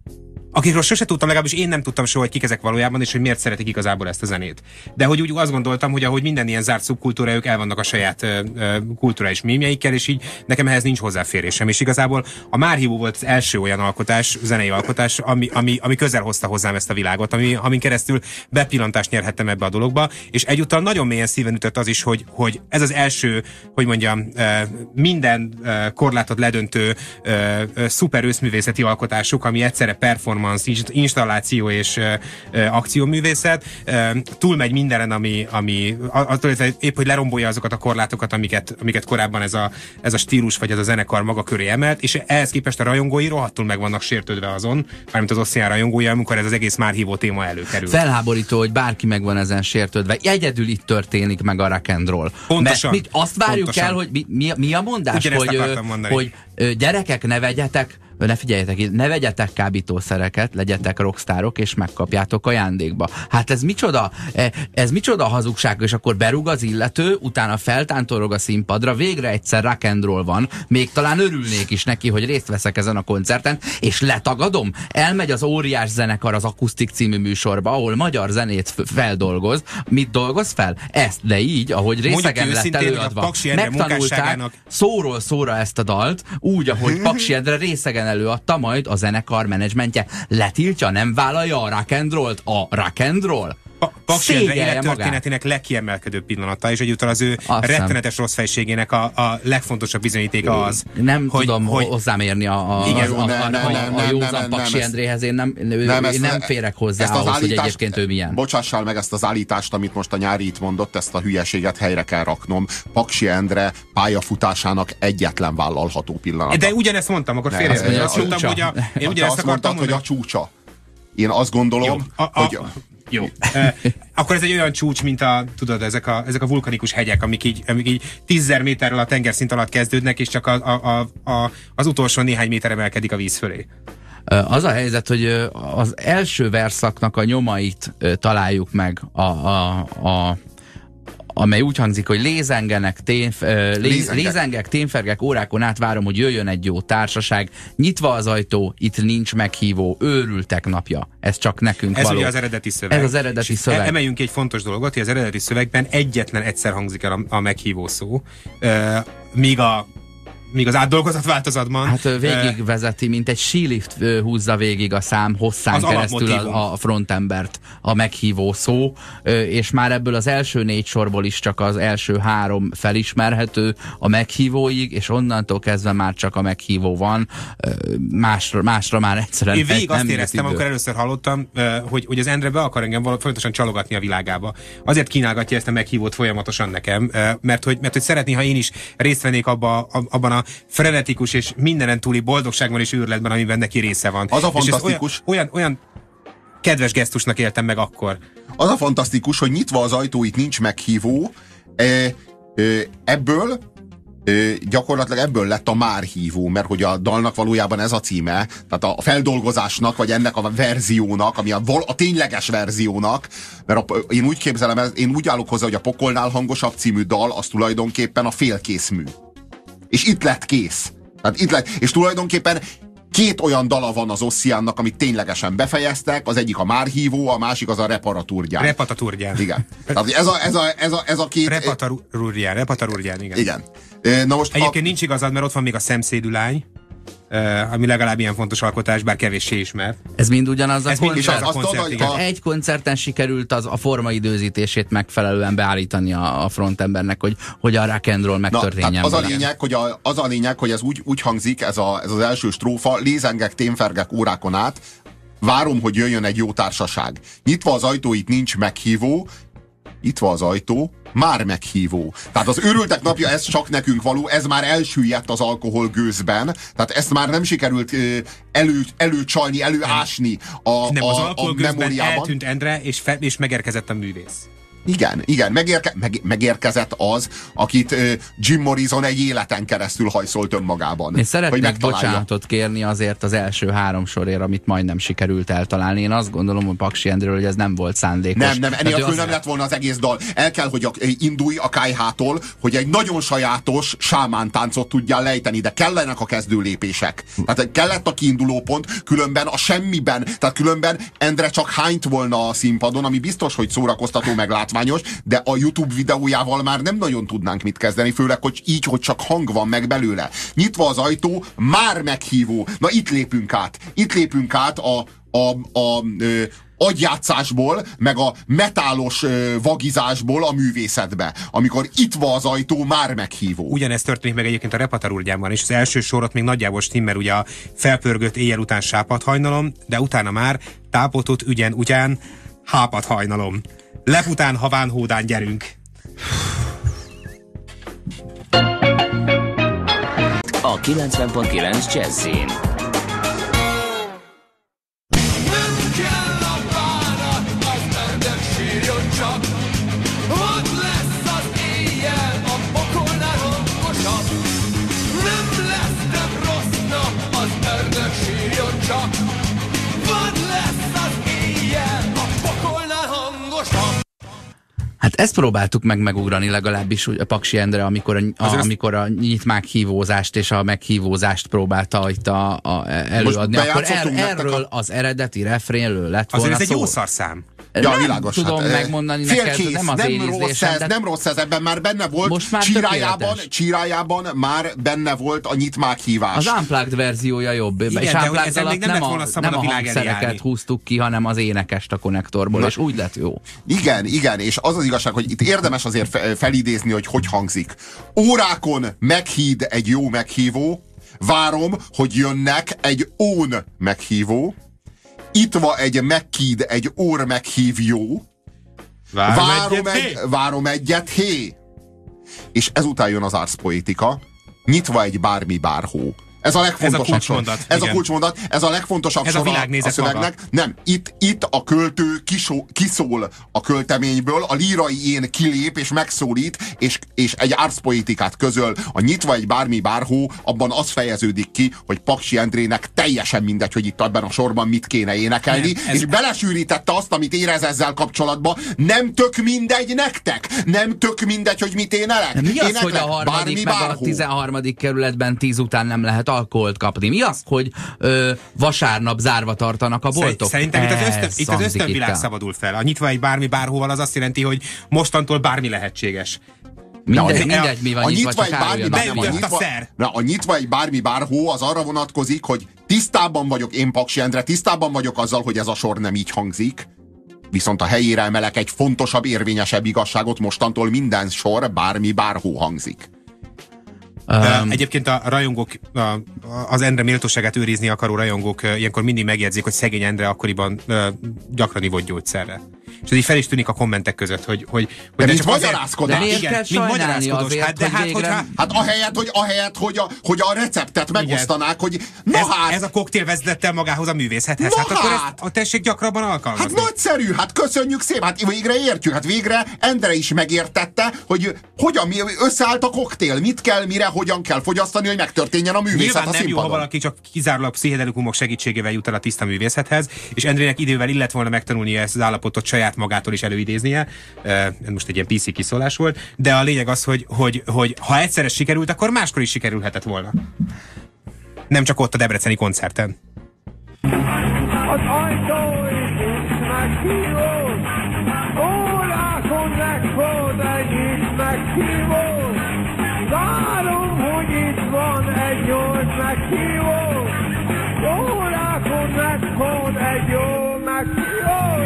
akikről sose tudtam, legalábbis én nem tudtam soha, hogy kik ezek valójában, és hogy miért szeretik igazából ezt a zenét. De hogy úgy azt gondoltam, hogy ahogy minden ilyen zárt szubkultúra, ők el vannak a saját kulturális mémjeikkel, és így nekem ehhez nincs hozzáférésem. És igazából a Márhívó volt az első olyan alkotás, zenei alkotás, ami közel hozta hozzám ezt a világot, amin keresztül bepillantást nyerhettem ebbe a dologba, és egyúttal nagyon mélyen szíven ütött az is, hogy ez az első, hogy mondjam, minden korlátot ledöntő szuper őszművészeti alkotásuk, ami egyszerre performance, installáció és akcióművészet, túlmegy mindenen, ami épp, hogy lerombolja azokat a korlátokat, amiket korábban ez a stílus vagy ez a zenekar maga köré emelt, és ehhez képest a rajongói rohadtul meg vannak sértődve azon, mármint az Ossian rajongója, amikor ez az egész Márhívó téma előkerül. Felháborító, hogy bárki meg van ezen sértődve. Egyedül itt történik meg a rock and roll. Pontosan. Mert azt várjuk pontosan. el, hogy mi a mondás, hogy gyerekek, ne vegyetek, ne vegyetek kábítószereket, legyetek rockstárok, és megkapjátok ajándékba. Hát ez micsoda hazugság, és akkor berúg az illető, utána feltántorog a színpadra, végre egyszer rock and roll van, még talán örülnék is neki, hogy részt veszek ezen a koncerten, és letagadom, elmegy az Óriás Zenekar az Akusztik című műsorba, ahol magyar zenét feldolgoz. Mit dolgoz fel? Ezt, de így, ahogy részegen lett előadva. Megtanulták szóról szóra ezt a dalt, úgy, ahogy Paksi Endre részegen előadta, majd a zenekar menedzsmentje letiltja, nem vállalja a rock and rollt, a rock and roll. Paksi Endre élettörténetének legkiemelkedőbb pillanata, és egyúttal az ő rettenetes rossz fejségének a legfontosabb bizonyítéka az. Nem tudom hozzámérni a józan Paksi Endréhez, én nem férek hozzá ahhoz, hogy egyébként ő milyen. Bocsássál meg ezt az állítást, amit most a Nyári itt mondott, ezt a hülyeséget helyre kell raknom. Paksi Endre pályafutásának egyetlen vállalható pillanata. De ugyanezt mondtam, akkor félreértettem. Azt mondtam, hogy én ugyanezt akartam mondani, hogy a csúcsa. Én azt gondolom, hogy... Jó. Akkor ez egy olyan csúcs, mint tudod, ezek a vulkanikus hegyek, amik így 10.000 méterrel a tengerszint alatt kezdődnek, és csak az utolsó néhány méter emelkedik a víz fölé. Az a helyzet, hogy az első verszaknak a nyomait találjuk meg amely úgy hangzik, hogy lézengek, témfergek, órákon át várom, hogy jöjjön egy jó társaság. Nyitva az ajtó, itt nincs meghívó, őrültek napja. Ez csak nekünk ez való. Ugye az eredeti szöveg. Ez az eredeti szöveg. Emeljünk egy fontos dolgot, hogy az eredeti szövegben egyetlen egyszer hangzik el a meghívó szó, míg az átdolgozott változatban... Hát végigvezeti, mint egy sílift húzza végig a szám hosszán keresztül a frontembert a meghívó szó, és már ebből az első 4 sorból is csak az első 3 felismerhető a meghívóig, és onnantól kezdve már csak a meghívó van, másra már egyszerűen én végig azt éreztem, amikor először hallottam, hogy az Endre be akar engem folyamatosan csalogatni a világába. Azért kínálgatja ezt a meghívót folyamatosan nekem, mert hogy szeretné, ha én is részt vennék abban a frenetikus és mindenen túli boldogságban és őrületben, amiben neki része van. Az a fantasztikus. Olyan kedves gesztusnak éltem meg akkor. Az a fantasztikus, hogy nyitva az ajtó, itt nincs meghívó. Ebből gyakorlatilag ebből lett a Márhívó, mert hogy a dalnak valójában ez a címe, tehát a feldolgozásnak, vagy ennek a verziónak, ami a tényleges verziónak, mert én úgy képzelem, én úgy állok hozzá, hogy a Pokolnál hangosabb című dal, az tulajdonképpen a félkész mű. És itt lett kész. Tehát itt lett, és tulajdonképpen 2 olyan dala van az Ossiannak, amit ténylegesen befejeztek, az egyik a Márhívó, a másik az a Reparaturgyán. Repataturgyán. Igen. Tehát ez a 2... Repataturgyán, igen. Igen. Na most egyébként nincs igazad, mert ott van még a Szemszédű lány, ami legalább ilyen fontos alkotás, bár kevéssé ismert. Ez mind ugyanaz a koncert. Egy koncerten sikerült a formaidőzítését megfelelően beállítani a frontembernek, hogy a rock and roll megtörténjen. Az a lényeg, hogy ez úgy hangzik, ez az első strófa, lézengek, témfergek órákon át, várom, hogy jöjjön egy jó társaság. Nyitva az ajtó, itt nincs meghívó, nyitva az ajtó, már meghívó. Tehát az őrültek napja, ez csak nekünk való, ez már elsüllyedt az alkoholgőzben, tehát ezt már nem sikerült előcsalni, előásni nem, az a alkoholgőzben memóriában. eltűnt Endre, és megerkezett a művész. Igen, megérkezett az, akit Jim Morrison egy életen keresztül hajszolt önmagában. Én szeretnék bocsánatot kérni azért az első 3 sorért, amit majdnem sikerült eltalálni. Én azt gondolom, hogy Paksi Endréről, hogy ez nem volt szándékos. Nem, enélkül nem lett volna az egész dal. El kell, hogy indulj a KH-tól, hogy egy nagyon sajátos sámántáncot tudjál lejteni, de kellenek a kezdőlépések. Tehát kellett a kiinduló pont, különben a semmiben, tehát különben Endre csak hányt volna a színpadon, ami biztos, hogy szórakoztató, meg látványos, de a YouTube videójával már nem nagyon tudnánk mit kezdeni, főleg, hogy így, hogy csak hang van meg belőle. Nyitva az ajtó, már meghívó. Na itt lépünk át. Itt lépünk át a agyjátszásból, meg a metálos vagizásból a művészetbe. Amikor itt van az ajtó, már meghívó. Ugyanezt történik meg egyébként a Repatarúrgyámban is. Az első sorot még nagyjából stimmel, ugye a felpörgött éjjel után sápadt hajnalom, de utána már tápotott ügyen ugyan hápat hajnalom. Lepután haván hódán gyerünk. A 90.9 Jazzin. Hát ezt próbáltuk megugrani legalábbis a Paksi Endre, amikor a nyitmák hívózást és a meghívózást próbálta itt előadni. Akkor erről az eredeti refrénről lett volna azért ez szó. egy jó szarszám. Ja, világos, tudom megmondani neked, nem az én ízlésem. Nem rossz ez, ebben már benne volt. Most már Csirájában már benne volt a nyitmák hívás. Az unplugged verziója jobb. Igen, és unplugged alatt nem a hangszereket húztuk ki, hanem az énekest a konnektorból, és úgy lett jó. Igen, és az igazság, hogy itt érdemes azért felidézni, hogy hangzik. Órákon meghíd egy jó meghívó, várom, hogy jönnek egy ón meghívó, itt van egy megkíd, egy ór meghívjó. Várom egyet, hé! És ezután jön az arszpoetika. Nyitva egy bármi bárhó. Ez a legfontosabb sor. Ez a kulcsmondat, ez a legfontosabb sor a szövegnek. Maga. Nem, itt a költő kiszól a költeményből, a lírai én kilép és megszólít, és egy arszpoetikát közöl. A nyitva egy bármi bárhó, abban az fejeződik ki, hogy Paksi Endrének teljesen mindegy, hogy itt ebben a sorban mit kéne énekelni, és belesűrítette azt, amit érez ezzel kapcsolatban. Nem tök mindegy nektek! Nem tök mindegy, hogy mit énelek! Mi az, hogy a harmadik meg a 13. kerületben 10 után nem lehet alkoholt kapni? Mi az, hogy vasárnap zárva tartanak a boltok? Szerintem itt az ösztönvilág szabadul fel. A nyitva egy bármi bárhóval az azt jelenti, hogy mostantól bármi lehetséges. Mindegy, mi van nyitva, csak a nyitva egy bármi bárhó az arra vonatkozik, hogy tisztában vagyok, én Paksi Endre, tisztában vagyok azzal, hogy ez a sor nem így hangzik, viszont a helyére emelek egy fontosabb, érvényesebb igazságot, mostantól minden sor bármi bárhó hangzik. Egyébként a rajongók, az Endre méltóságát őrizni akaró rajongók ilyenkor mindig megjegyzik, hogy szegény Endre akkoriban gyakran ivott gyógyszerre. És ez így fel is tűnik a kommentek között, hogy de mint magyarázkodás. De miért kell sajnálni azért, Hát ahelyett, hogy a receptet megosztanák, hogy ez a koktél vezette el magához a művészethez. Hát akkor ezt tessék gyakrabban alkalmazni. Hát nagyszerű, hát köszönjük szépen, hát végre értjük, hát végre Endre is megértette, hogy hogyan összeállt a koktél, mit kell, mire, hogyan kell fogyasztani, hogy megtörténjen a művészet a színpadon. Nem jó, ha valaki csak kizárólag pszichedelikumok segítségével jut el a tiszta művészethez, és Endrének idővel illett volna megtanulnia ezt az állapotot saját magától is előidéznie. Ez most egy ilyen PC kiszólás volt, de a lényeg az, hogy ha egyszerre sikerült, akkor máskor is sikerülhetett volna. Nem csak ott a debreceni koncerten. Az ajtó is meghívó, órákon megford egyik meghívó, várom, hogy itt van egy gyors meghívó, órákon megford egy jó meghívó,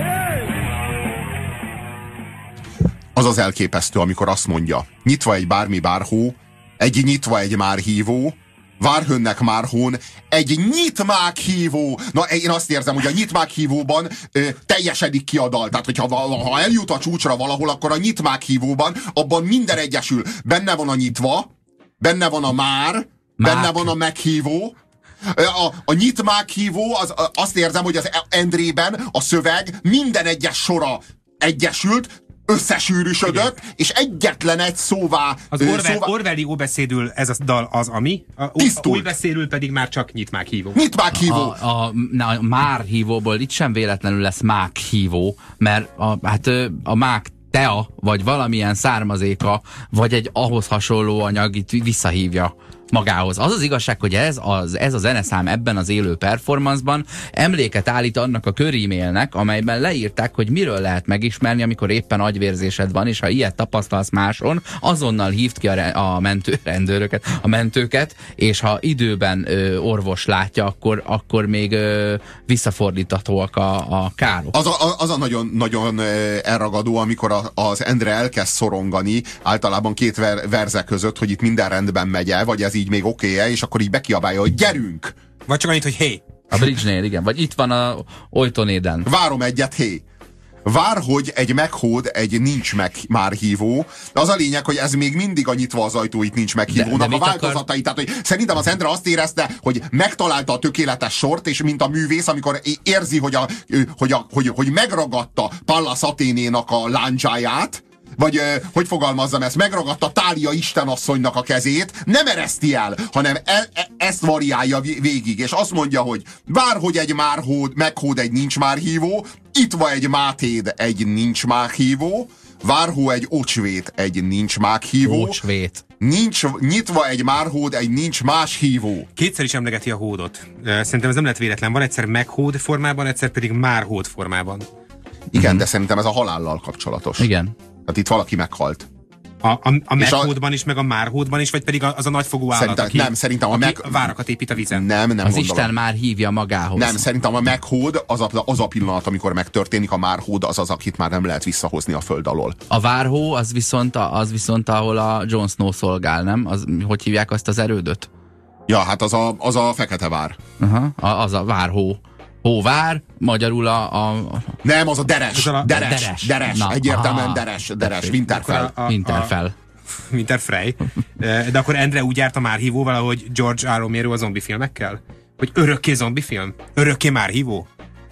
Az az elképesztő, amikor azt mondja, nyitva egy bármi bárhó, egy nyitva egy már hívó, várhönnek márhón, egy nyitmák hívó. Na, én azt érzem, hogy a nyitmák hívóban teljesedik ki a dal. Tehát, hogyha ha eljut a csúcsra valahol, akkor a nyitmák hívóban abban minden egyesül. Benne van a nyitva, benne van a benne van a meghívó. A nyitmák hívó, azt érzem, hogy az Endrében a szöveg minden egyes sora egyesült, összesűrűsödött, és egyetlen egy szóvá... Az Orwelli óbeszédül ez a dal az, ami. Új beszélül pedig már csak nyitmák hívó. Nyitmák hívó. A már hívóból itt sem véletlenül lesz mák hívó, mert a mák tea, vagy valamilyen származéka, vagy egy ahhoz hasonló anyag itt visszahívja magához. Az az igazság, hogy ez a zeneszám ebben az élő performanceban emléket állít annak a körímélnek, amelyben leírták, hogy miről lehet megismerni, amikor éppen agyvérzésed van, és ha ilyet tapasztalsz máson, azonnal hívd ki a mentőket, és ha időben orvos látja, akkor még visszafordíthatóak a károk. Az a nagyon elragadó, amikor az Endre elkezd szorongani, általában két verze között, hogy itt minden rendben megy-e, vagy ez így még oké-e, és akkor így bekiabálja, hogy gyerünk! Vagy csak annyit, hogy hé! A Bridge-nél, igen. Vagy itt van a Oytonéden. Várom egyet, hé! Vár, hogy egy meghód, egy nincs meg már hívó. De az a lényeg, hogy ez még mindig a nyitva az ajtó, itt nincs meghívónak a változatai. Tehát, hogy szerintem az Endre azt érezte, hogy megtalálta a tökéletes sort, és mint a művész, amikor érzi, hogy megragadta Pallas Athénénak a lándzsáját, vagy hogy fogalmazzam ezt, megragadta Tália istenasszonynak a kezét, nem ereszti el, hanem ezt variálja végig, és azt mondja, hogy vár, hogy egy meghód, egy nincs már hívó, itt van egy mátéd, egy nincs már hívó, várhó egy ocsvét, egy nincs már hívó. Ocsvét. Nincs nyitva egy márhód, egy nincs más hívó. Kétszer is emlegeti a hódot. Szerintem ez nem lett véletlen. Van egyszer meghód formában, egyszer pedig márhód formában. Igen, de szerintem ez a halállal kapcsolatos. Igen. Tehát itt valaki meghalt. A meghódban is, meg a márhódban is, vagy pedig az a nagyfogú állat, szerintem aki várakat épít a vízen? Nem az gondolom. Isten már hívja magához. Nem, szerintem a meghód az a pillanat, amikor megtörténik, a márhód az, akit már nem lehet visszahozni a föld alól. A várhó az viszont ahol a Jon Snow szolgál, nem? Hogy hívják azt az erődöt? Ja, hát az a fekete vár. Az a várhó. Hóvár, magyarul Nem, az a Deres. Deres. Na, egyértelműen Deres. Winterfell. Winterfell. De akkor Endre úgy járt a márhívóval, ahogy George R. Romero a zombifilmekkel? Hogy örökké zombifilm? Örökké márhívó?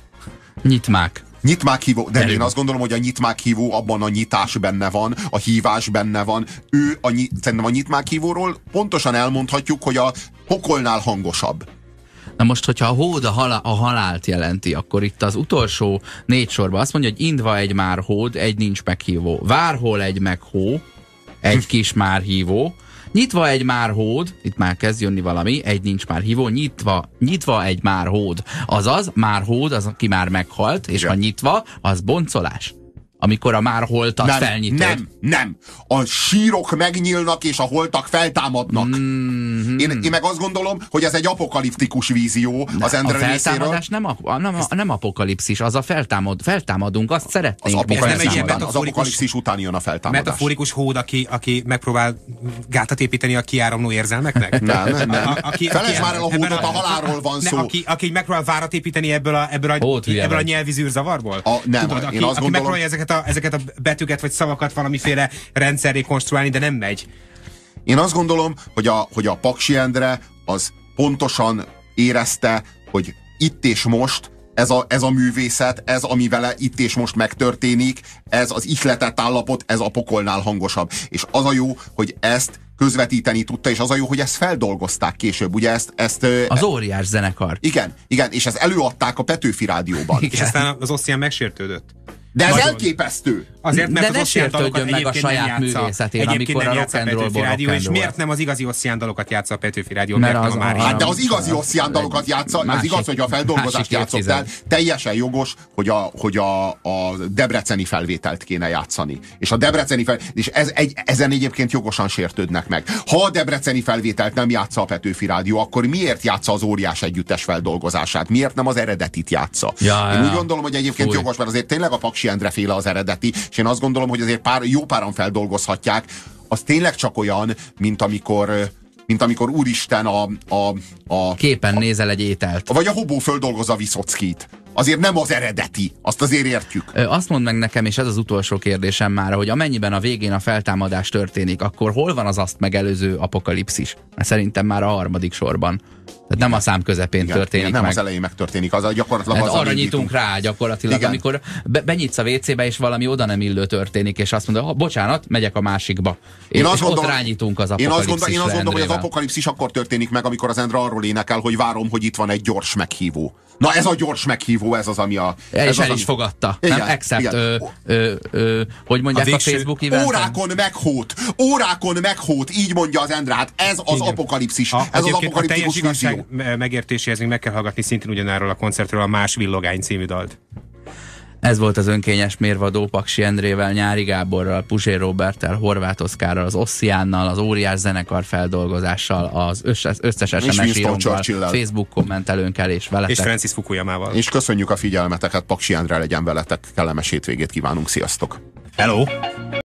Nyitmák. Nyitmák hívó, de én azt gondolom, hogy a nyitmák hívó abban a nyitás benne van, a hívás benne van. Szerintem a nyitmák hívóról pontosan elmondhatjuk, hogy a pokolnál hangosabb. Na most, hogyha a hód a halált jelenti, akkor itt az utolsó 4 sorban azt mondja, hogy indva egy már hód, egy nincs meghívó. Várhol egy meghó, egy kis már hívó. Nyitva egy már hód, itt már kezd jönni valami, egy nincs már hívó, nyitva egy már hód. Azaz, már hód, az, aki már meghalt, és ha nyitva, az boncolás. Amikor a már holtat felnyitod. Nem. A sírok megnyílnak, és a holtak feltámadnak. Én meg azt gondolom, hogy ez egy apokaliptikus vízió az Endre részéről. A feltámadás nem apokalipszis, az a feltámadunk, azt szeretnénk. Az apokalipszis után jön a feltámadás. Metaforikus hód, aki megpróbál gátat építeni a kiáramló érzelmeknek? Nem. Felejtsd már el a hódot, a halálról van szó. Aki megpróbál várat építeni ebből a nyelvi zűrzavarból? Aki megpróbálja ezeket a betűket vagy szavakat valamiféle rendszerré konstruálni, de nem megy. Én azt gondolom, hogy a Paksi Endre az pontosan érezte, hogy itt és most ez a művészet, ez ami vele itt és most megtörténik, ez az ihletett állapot, ez a pokolnál hangosabb. És az a jó, hogy ezt közvetíteni tudta, és az a jó, hogy ezt feldolgozták később, ugye ezt az óriás zenekar. Igen, és ezt előadták a Petőfi Rádióban. És aztán az Ossian megsértődött. De ez elképesztő! Azért, mert de ne sértődjön meg a saját művészetén, amikor a rock'n'rollból rock'n'roll. És miért nem az igazi Ossian dalokat játsza a Petőfi Rádió? Hát de az igazi Ossian dalokat játsza, az igaz, hogy a feldolgozást játszott el. Teljesen jogos, hogy a debreceni felvételt kéne játszani. És a debreceni és ezen egyébként jogosan sértődnek meg. Ha a debreceni felvételt nem játsza a Petőfi Rádió, akkor miért játsza az Óriás Együttes feldolgozását? Miért nem az eredetit játsza? Én úgy gondolom, hogy egyébként jogos, mert azért tényleg a Paksi Endre féle az eredeti, és én azt gondolom, hogy azért jó páran feldolgozhatják. Az tényleg csak olyan, mint amikor úristen a képen nézel egy ételt. Vagy a hobó földolgozza Viszockit. Azért nem az eredeti, azt azért értjük. Azt mondd meg nekem, és ez az utolsó kérdésem már, hogy amennyiben a végén a feltámadás történik, akkor hol van az azt megelőző apokalipszis? Mert szerintem már a 3. sorban. Tehát nem a szám közepén történik nem meg. az elején megtörténik, az gyakorlatilag Hát az, arra nyitunk rá gyakorlatilag, igen. amikor benyitsz a WC-be, és valami oda nem illő történik, és azt mondod, bocsánat, megyek a másikba. És ott rányitunk az apokalipszisre. Én azt gondolom, hogy az apokalipszis akkor történik meg, amikor az Endre arról énekel, hogy várom, hogy itt van egy gyors meghívó. Na ez a gyors meghívó, ez az, ami a... És el is fogadta. Igen, nem? Accept, hogy mondják a Facebook eventen? Órákon meghót, így mondja az Endre. Hát ez az apokalipszis. Ez az apokaliptikus vízió. Megértéséhez még meg kell hallgatni szintén ugyanáról a koncertről a Más Villogány című dalt. Ez volt az önkényes mérvadó Paksi Endrével, Nyári Gáborral, Puzsér Róberttel, Horváth Oszkárral, az Ossiánnal, az Óriás zenekar feldolgozással, az összes SMS írónkkal, Facebook kommentelőnkkel és veletek. És Francis Fukuyamával. És köszönjük a figyelmeteket, Paksi Endre legyen veletek, kellemes hétvégét kívánunk, sziasztok! Hello!